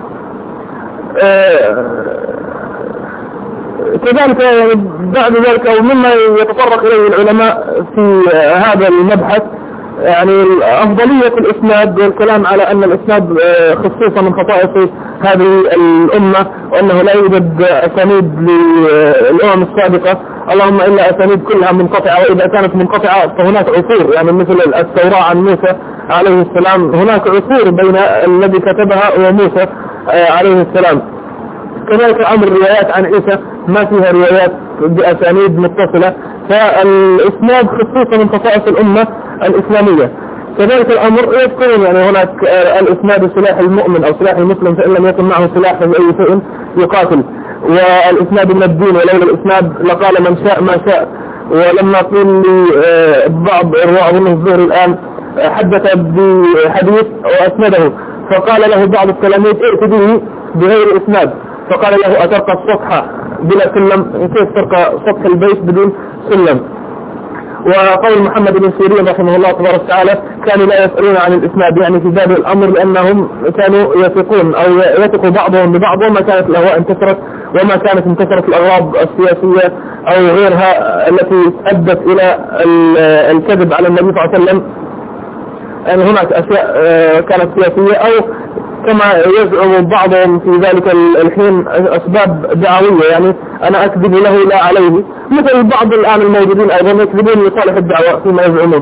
كذلك بعد ذلك أو مما يتطرق إليه العلماء في هذا المبحث يعني أفضلية الإسناد والكلام على أن الإسناد خصوصا من خصائص هذه الأمة، وأنه لا يوجد أسانيد للأمم السابقة اللهم إلا أسانيد كلها منقطعة، وإذا كانت منقطعة فهناك عصور، يعني مثل التوراة عن موسى عليه السلام هناك عصور بين الذي كتبها وموسى عليه السلام. كذلك أمر الروايات عن عيسى ما فيها روايات بأسانيد متصلة، فالإسناد خصوصا من خصائص الأمة الإسلامية. كذلك الأمر يذكرون يعني هناك الإسناد سلاح المؤمن أو سلاح المسلم، فإن لم يكن معه سلاح فبأي شيء يقاتل، والإسناد من الدين ولولا الإسناد لقال من شاء ما شاء. ولما قيل لبعض إرواء أظنه الظهر الآن حدث بحديث وأسنده، فقال له بعض التلاميذ ائت به بغير إسناد، فقال له أترقى السطح بلا سلم؟ كيف ترقى سطح البيت بدون سلم؟ وقول محمد بن سيرين رحمه الله تبارك وتعالى كانوا لا يسألون عن الإسناد، يعني في باب الأمر لأنهم كانوا يثقون أو يثق بعضهم ببعض، وما كانت الأهواء انتشرت وما كانت انتشرت الأغراض السياسية أو غيرها التي أدت إلى الكذب على النبي صلى الله عليه وسلم. يعني هناك أشياء كانت سياسية أو كما يزعم بعضهم في ذلك الحين أسباب دعوية، يعني أنا أكذب له لا عليه، مثل بعض الآن الموجودين أيضا يكذبون لصالح الدعوة فيما يزعمون.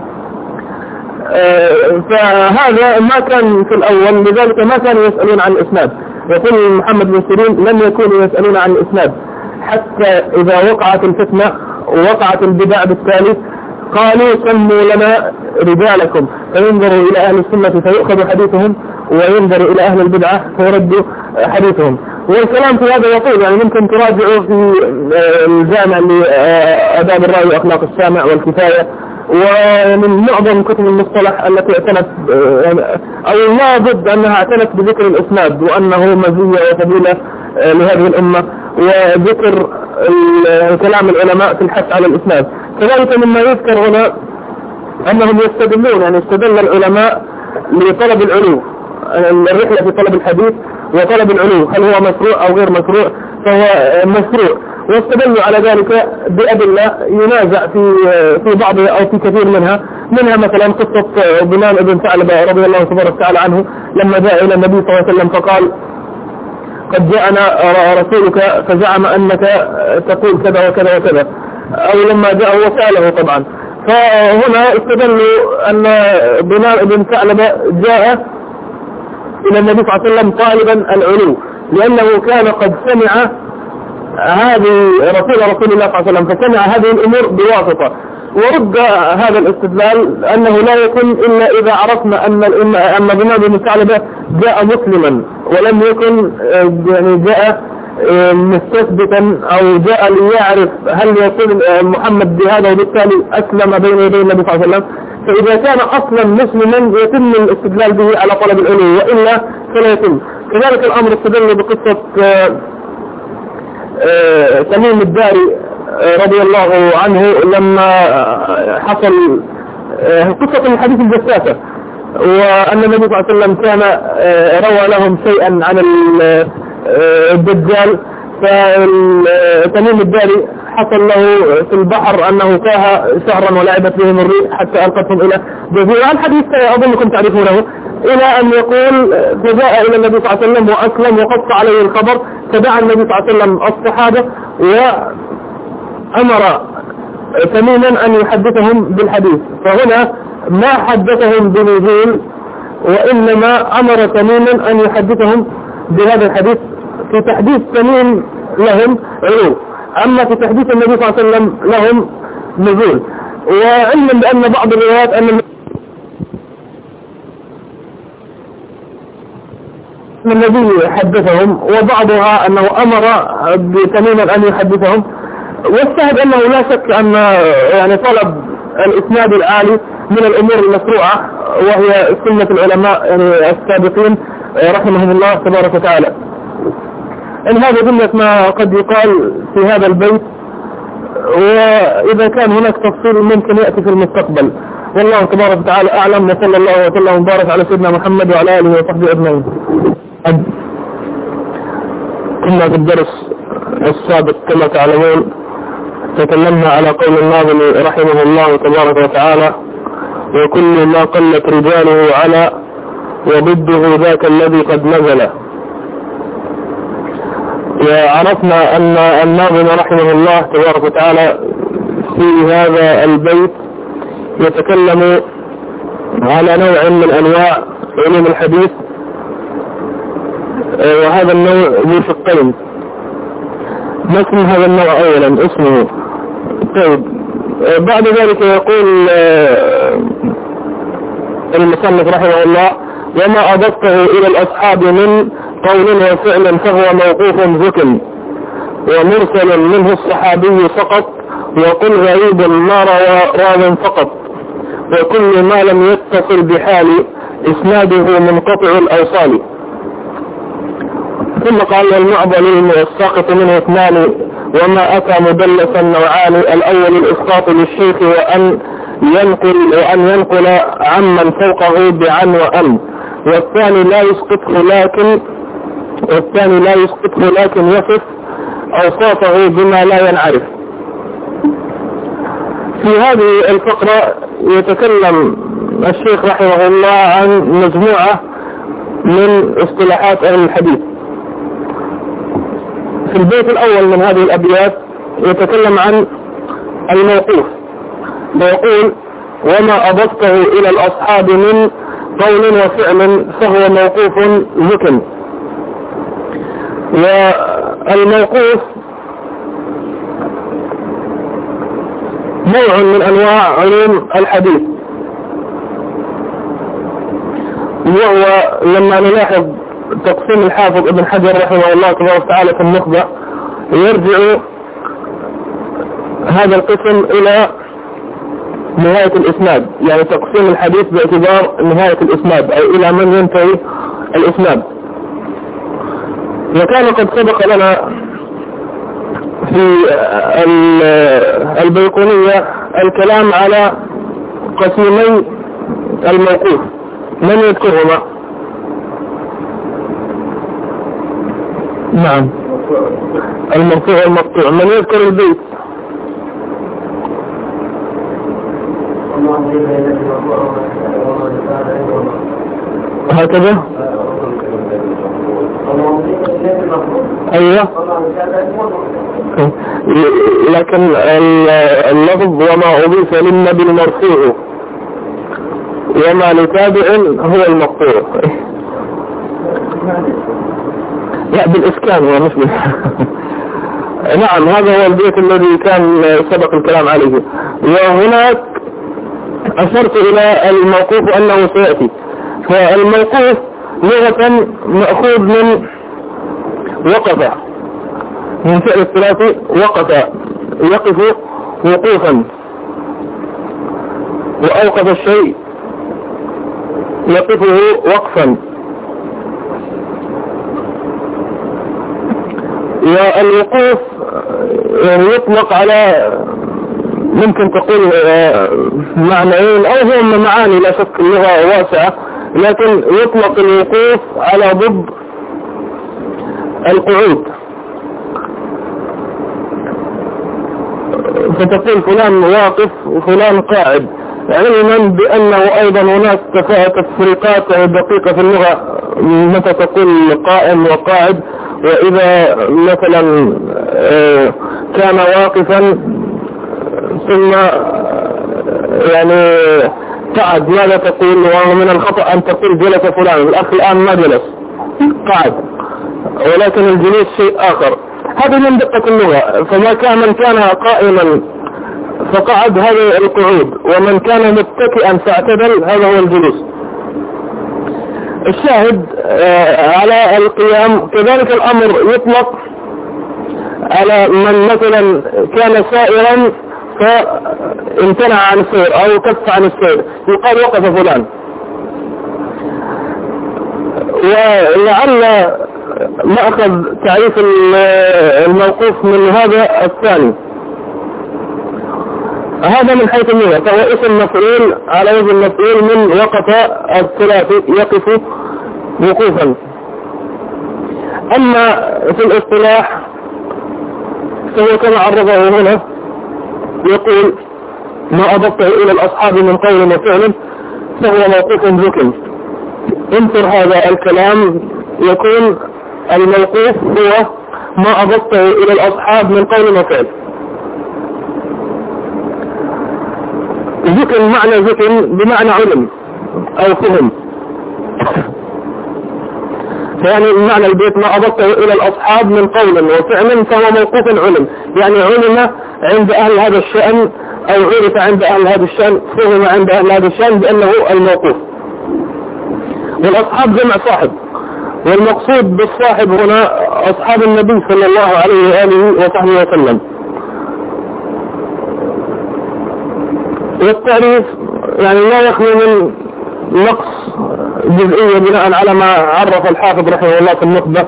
فهذا ما كان في الأول، لذلك ما كانوا يسألون عن الإسناد. يقول محمد بن سيرين لم يكونوا يسألون عن الإسناد حتى إذا وقعت الفتنة ووقعت البدع بالتالي قالوا سموا لنا رجالكم، فينظروا إلى أهل السنة فيؤخذ حديثهم وينظروا إلى أهل البدعة فيردوا حديثهم. والكلام في هذا يقول يعني ممكن تراجعوا في الجامع لآداب الرأي وأخلاق السامع والكفاية، ومن معظم كتب المصطلح التي اعتنت أو لا ضد أنها اعتنت بذكر الإسناد وأنه مزية وفضيلة لهذه الأمة، وذكر كلام العلماء في الحث على الإسناد. كذلك مما يذكر هنا أنهم يستدلون، يعني استدل العلماء لطلب العلو، الرحلة في طلب الحديث وطلب العلو هل هو مشروع أو غير مشروع، فهو مشروع، واستدلوا على ذلك بأدلة ينازع في في بعضها أو في كثير منها. منها مثلا قصة بلال بن ثعلبة رضي الله تبارك وتعالى عنه لما جاء إلى النبي صلى الله عليه وسلم فقال قد جاءنا رسولك فزعم أنك تقول كذا وكذا وكذا، أو لما جاء وسأله طبعا. فهنا استدلوا أن بلال بن ثعلبة جاء إلى النبي صلى الله عليه وسلم طالبا العلو، لأنه كان قد سمع هذه رسول رسول الله صلى الله عليه وسلم، فسمع هذه الأمور بواسطة. ورد هذا الاستدلال أنه لا يكون إلا إذا عرفنا أن أن بلال بن ثعلبة جاء مسلما ولم يكن يعني جاء مستثبتا أو جاء ليعرف هل يقول محمد بهذا وبالتالي أسلم بين يدي النبي صلى الله عليه وسلم. فإذا كان أصلا مسلما يتم الاستدلال به على طلب العلو، وإلا فلا يتم. كذلك الأمر استدل بقصة تميم الداري رضي الله عنه لما حصل قصة الحديث الجساسة، وأن النبي صلى الله عليه وسلم كان روى لهم شيئا عن الدجال، فتميم الداري حصل له في البحر أنه تاه شهرا ولعبت بهم الريح حتى ألقتهم إلى جزيرة. الحديث أظنكم تعرفونه، إلى أن يقول فجاء إلى النبي صلى الله عليه وسلم وأسلم وقص عليه الخبر، فدعا النبي صلى الله عليه وسلم الصحابة وأمر تميما أن يحدثهم بالحديث. فهنا ما حدثهم بنزول، وإنما أمر تميما أن يحدثهم بهذا الحديث. في تحديث تميم لهم علو، أما في تحديث النبي صلى الله عليه وسلم لهم نزول. وعلما بأن بعض الروايات أن النبي حدثهم، وبعضها أنه أمر تميما أن يحدثهم. والشاهد أنه لا شك أن يعني طلب الإسناد العالي من الأمور المشروعة، وهي سنة العلماء يعني السابقين رحمهم الله تبارك وتعالى. إن هذا جملة ما قد يقال في هذا البيت، وإذا كان هناك تفصيل ممكن يأتي في المستقبل. والله تبارك وتعالى أعلم، وصلى الله وسلم وبارك على سيدنا محمد وعلى آله وصحبه أجمعين. كنا في الدرس السابق كما تعلمون تكلمنا على قول الناظم رحمه الله تبارك وتعالى: وكل ما قلت رجاله على وضده ذاك الذي قد نزل. وعرفنا أن الناظم رحمه الله تبارك وتعالى في هذا البيت يتكلم على نوع من أنواع علوم الحديث، وهذا النوع ذو شقين. ما اسم هذا النوع؟ أولا اسمه. طيب بعد ذلك يقول المصنف رحمه الله: وما أضفته إلى الأصحاب من قول وفعل فهو موقوف ذكر، ومرسل منه الصحابي سقط، وقل غريب ما روى راو فقط، وكل ما لم يتصل بحال إسناده منقطع الأوصال. ثم قال: المعضل الساقط منه اثنان، وما أتى مدلسا نوعان: الأول الإسقاط للشيخ وأن ينقل وأن ينقل عمن فوقه بعن وأن، والثاني لا يسقطه لكن والثاني لا يسقطه لكن يصف أوصافه بما لا ينعرف. في هذه الفقرة يتكلم الشيخ رحمه الله عن مجموعة من اصطلاحات أهل الحديث. في البيت الأول من هذه الأبيات يتكلم عن الموقوف، ويقول: وما أضفته إلى الأصحاب من قول وفعل فهو موقوف ذكر. والموقوف نوع من أنواع علوم الحديث، وهو لما نلاحظ تقسيم الحافظ ابن حجر رحمه الله تبارك وتعالى في النخبة يرجع هذا القسم إلى نهاية الإسناد، يعني تقسيم الحديث باعتبار نهاية الإسناد أو إلى من ينتهي الإسناد. وكان قد سبق لنا في البيقونية الكلام على قسمي الموقوف. من يذكرهما؟ نعم، المرفوع والمقطوع. من يذكر البيت؟ هكذا. ايوه، لكن اللفظ وما أضيف للنبي المرفوع وما لتابع هو المقطوع. لا، بالإسكان هو مش نعم، هذا هو البيت الذي كان سبق الكلام عليه. وهناك أشرت إلى الموقوف أنه سيأتي. فالموقوف لغة مأخوذ من وقف، من فعل الثلاثي وقف يقف وقوفا، وأوقف الشيء يقفه وقفا. والوقوف يطلق على ممكن تقول معنيين أو هم معاني، لا شك اللغة واسعة، لكن يطلق الوقوف على ضد القعود. فتقول فلان واقف وفلان قاعد، علما بأنه أيضا هناك تفريقات دقيقة في اللغة، متى تقول قائم وقاعد، وإذا مثلا كان واقفا ثم يعني قعد ماذا تقول؟ ومن الخطأ أن تقول جلس فلان، الأخ الآن ما جلس قعد، ولكن الجلوس شيء آخر. هذا من دقة اللغة. فما كان من كان قائما فقعد هذا القعود، ومن كان متكئا فاعتدل هذا هو الجلوس. الشاهد على القيام كذلك الأمر يطلق على من مثلا كان سائرا فامتنع عن السير أو كف عن السير، يقال وقف فلان. ولعل مأخذ تعريف الموقوف من هذا الثاني، هذا من حيث اللغة فهو اسم مفعول على وزن مفعول من وقف الثلاثي، يقف وقوفا. أما في الاصطلاح فهو كما عرفه هنا يقول ما أضفته إلى الأصحاب من قول وفعل فهو موقوف ذكر. انظر هذا الكلام يكون الموقوف هو ما أضفته إلى الأصحاب من قول وفعل. ذكر معنى ذكر بمعنى علم أو فهم، يعني معنى البيت ما أضفته إلى الأصحاب من قول وفعل فهو موقوف علم، يعني علم عند أهل هذا الشأن أو عرف عند أهل هذا الشأن، فهم عند أهل هذا الشأن بأنه الموقوف. والأصحاب جمع صاحب، والمقصود بالصاحب هنا أصحاب النبي صلى الله عليه وآله وصحبه وسلم. والتعريف يعني لا يخلو من نقص جزئية بناء على ما عرف الحافظ رحمه الله في النخبة،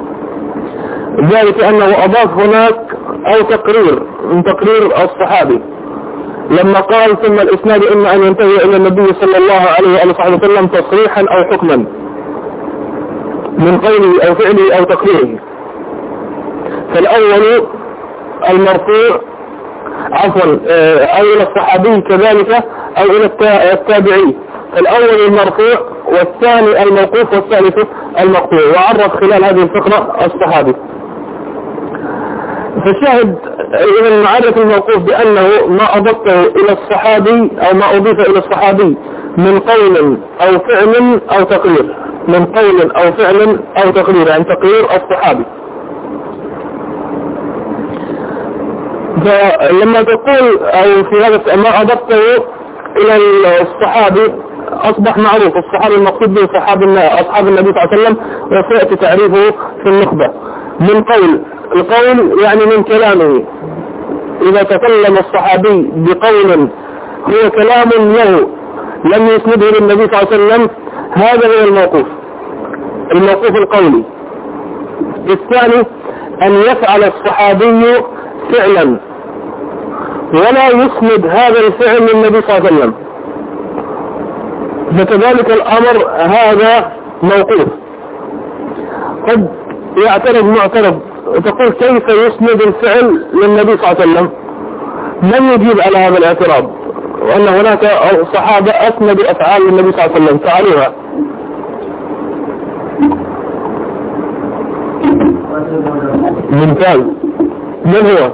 ذلك أنه أضاف هناك أو تقرير من تقرير الصحابي لما قال ثم الإسناد إما أن ينتهي إلى النبي صلى الله عليه وآله وسلم تصريحا أو حكما من قوله أو فعله أو تقريره. فالأول المرفوع عفوا أو إلى الصحابي كذلك أو إلى التابعي، فالأول المرفوع والثاني الموقوف والثالث المقطوع، وعرف خلال هذه الفقرة الصحابي. فالشاهد إذا نعرف الموقوف بأنه ما أضفته إلى الصحابي أو ما أضيف إلى الصحابي من قول أو فعل أو تقرير، من قول أو فعل أو تقرير، يعني تقرير الصحابي. فلما تقول أو في هذا ما أضفته إلى الصحابي أصبح معروف الصحابي المقصود به أصحاب النبي صلى الله عليه وسلم، وسيأتي تعريفه في النخبة. من قول، القول يعني من كلامه، إذا تكلم الصحابي بقول هو كلام له لم يسنده للنبي صلى الله عليه وسلم هذا هو الموقوف، الموقوف القولي. الثاني أن يفعل الصحابي فعلا ولا يسند هذا الفعل للنبي صلى الله عليه وسلم، فكذلك الأمر هذا موقوف. قد يعترض معترض وتقول كيف يسند الفعل للنبي صلى الله عليه وسلم؟ من يجيب على هذا الاعتراض وأن هناك صحابة أسندوا أفعال للنبي صلى الله عليه وسلم؟ تعالوها. ممتاز. من هو؟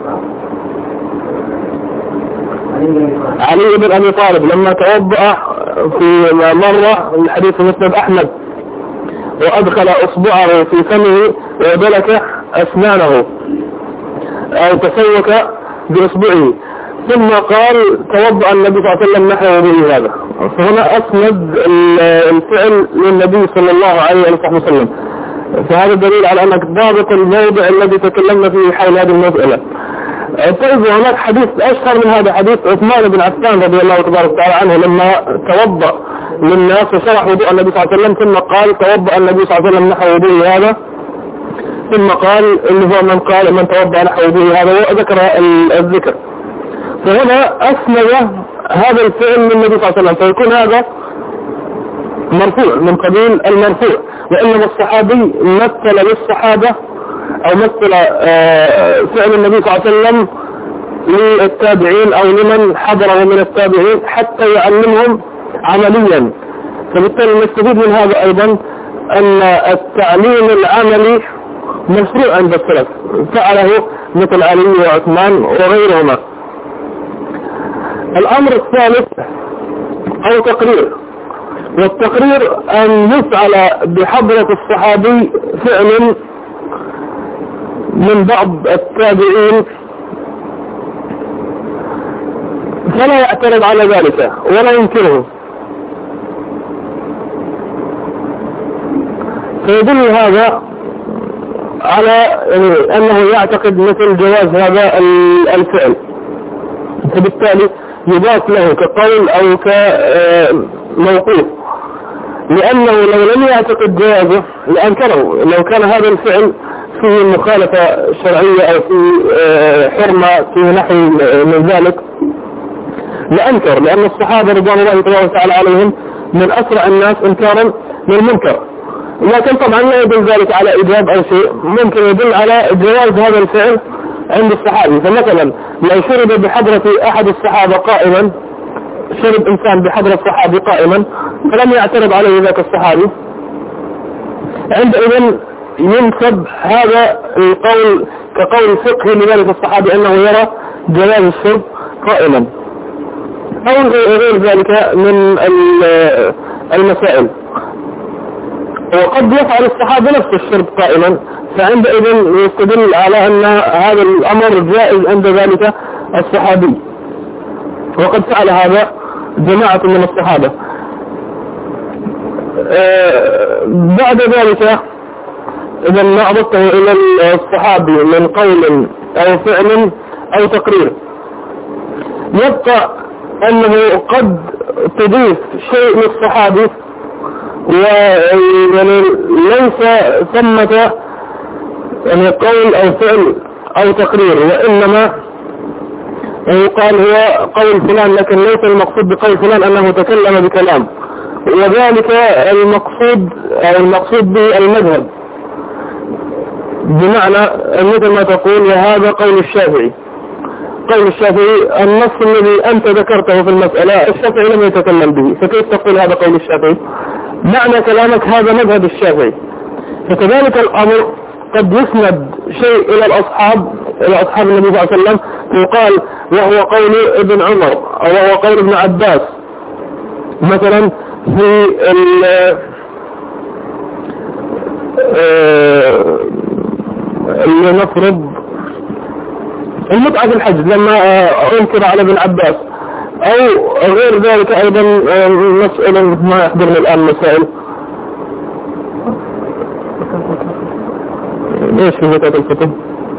علي بن أبي طالب لما توضأ في مرة الحديث في مسند أحمد وأدخل أصبعه في فمه ودلك أسنانه أو تسوك بإصبعه ثم قال توضأ النبي صلى الله عليه وسلم نحو به هذا، فهنا أسند الفعل للنبي صلى الله عليه وسلم. فهذا دليل على أنك ضابط الموضع الذي تكلمنا فيه حول هذه المسألة. طيب هناك حديث أشهر من هذا، حديث عثمان بن عفان رضي الله تبارك وتعالى عنه لما توضأ للناس وشرح وضوء النبي صلى الله عليه وسلم ثم قال توضأ النبي صلى الله عليه وسلم نحو وضوء هذا، ثم قال اللي هو من قال من توضأ نحو وضوء هذا وذكر الذكر. فهنا أسند هذا الفعل من النبي صلى الله عليه وسلم، فيكون هذا مرفوع من قبيل المرفوع. وإنما الصحابي مثل للصحابة أو مثل فعل النبي صلى الله عليه وسلم للتابعين أو لمن حضره من التابعين حتى يعلمهم عمليا. فبالتالي نستفيد من هذا أيضا أن التعليم العملي مشروع عند السلف، فعله مثل علي وعثمان وغيرهما. الأمر الثالث أو تقرير، والتقرير أن يفعل بحضرة الصحابي فعل من بعض التابعين فلا يعترض على ذلك ولا ينكره، فيدل هذا على أنه يعتقد مثل جواز هذا الفعل، فبالتالي يضاف له كقول أو كموقوف، لأنه لو لم يعتقد جوازه لأنكره. لو كان هذا الفعل فيه مخالفة شرعية أو في حرمة في نحو من ذلك لأنكر، لأن الصحابة رضوان الله تبارك وتعالى عليهم من أسرع الناس إنكارا للمنكر. لكن طبعا لا يدل ذلك على إيجاب أو شيء، ممكن يدل على جواز هذا الفعل عند الصحابي. فمثلا لو شرب بحضرة أحد الصحابة قائما، شرب إنسان بحضرة صحابي قائما فلم يعترض عليه ذاك الصحابي، عندئذ ينسب هذا القول كقول فقهي لذلك الصحابي أنه يرى جواز الشرب قائما، أو غير ذلك من المسائل. وقد يفعل الصحابة نفس الشرب قائما، فعندئذ يستدل على أن هذا الأمر جائز عند ذلك الصحابي، وقد فعل هذا جماعة من الصحابة. بعد ذلك إذا ما أضفته إلى الصحابي من قول أو فعل أو تقرير، يبقى أنه قد تضيف شيء للصحابي ويعني ليس ثمة يعني قول أو فعل أو تقرير، وإنما يقال هو قول فلان، لكن ليس المقصود بقول فلان أنه تكلم بكلام، وذلك المقصود أو المقصود بالمذهب، بمعنى مثل ما تقول وهذا قول الشافعي. قول الشافعي النص الذي أنت ذكرته في المسألة الشافعي لم يتكلم به، فكيف تقول هذا قول الشافعي؟ معنى كلامك هذا مذهب الشافعي. فكذلك الأمر قد يسند شيء إلى الأصحاب إلى أصحاب النبي صلى الله عليه وسلم، يقال وهو قول ابن عمر أو وهو قول ابن عباس. مثلا في اللي نفرض المتعة في الحج لما أنكر على ابن عباس، أو غير ذلك أيضا مسألة ما يحضرنا الآن مسائل ايش في زكاة الفطر؟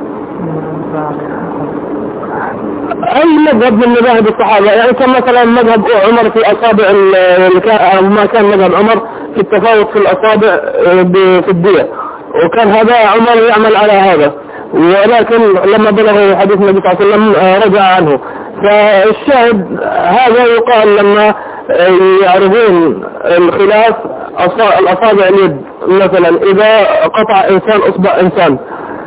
اي مذهب من مذاهب الصحابة، يعني كان مثلا مذهب عمر في اصابع ما كان مذهب عمر في التفاوت في الاصابع في الدية، وكان هذا عمر يعمل على هذا، ولكن لما بلغه حديث النبي صلى الله عليه وسلم رجع عنه. فالشاهد هذا يقال لما يعرضون الخلاف الأصابع اليد، مثلا إذا قطع إنسان أصبع إنسان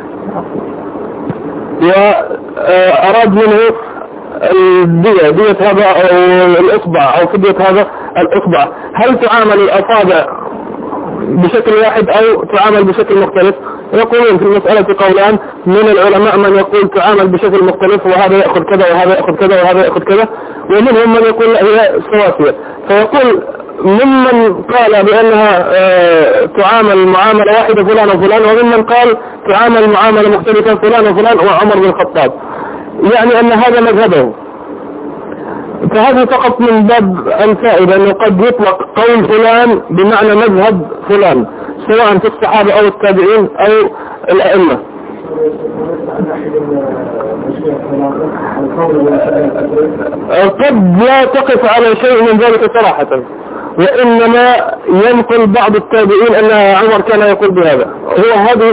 وأراد منه الدية دية هذا أو الأصبع أو فدية هذا الأصبع، هل تعامل الأصابع بشكل واحد أو تعامل بشكل مختلف؟ يقولون في المسألة قولان من العلماء، من يقول تعامل بشكل مختلف وهذا يأخذ كذا وهذا يأخذ كذا وهذا يأخذ كذا، ومنهم من يقول هي سواسية. فيقول ممن قال بأنها اه تعامل معاملة واحدة فلان وفلان، وممن قال تعامل معاملة مختلفة فلان وفلان وعمر بن الخطاب، يعني أن هذا مذهبه. فهذا فقط من باب الفائدة أنه قد يطلق قول فلان بمعنى مذهب فلان، سواء في الصحابة أو التابعين أو الأئمة. قد لا تقف على شيء من ذلك صراحة، وإنما ينقل بعض التابعين أن عمر كان يقول بهذا. هو هذه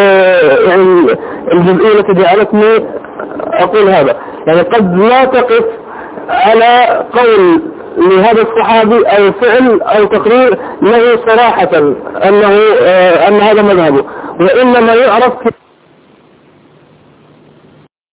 الجزئية التي جعلتني أقول هذا. يعني قد لا تقف على قول لهذا الصحابي أو فعل أو تقرير له صراحة أنه أن هذا مذهبه، وإنما يعرف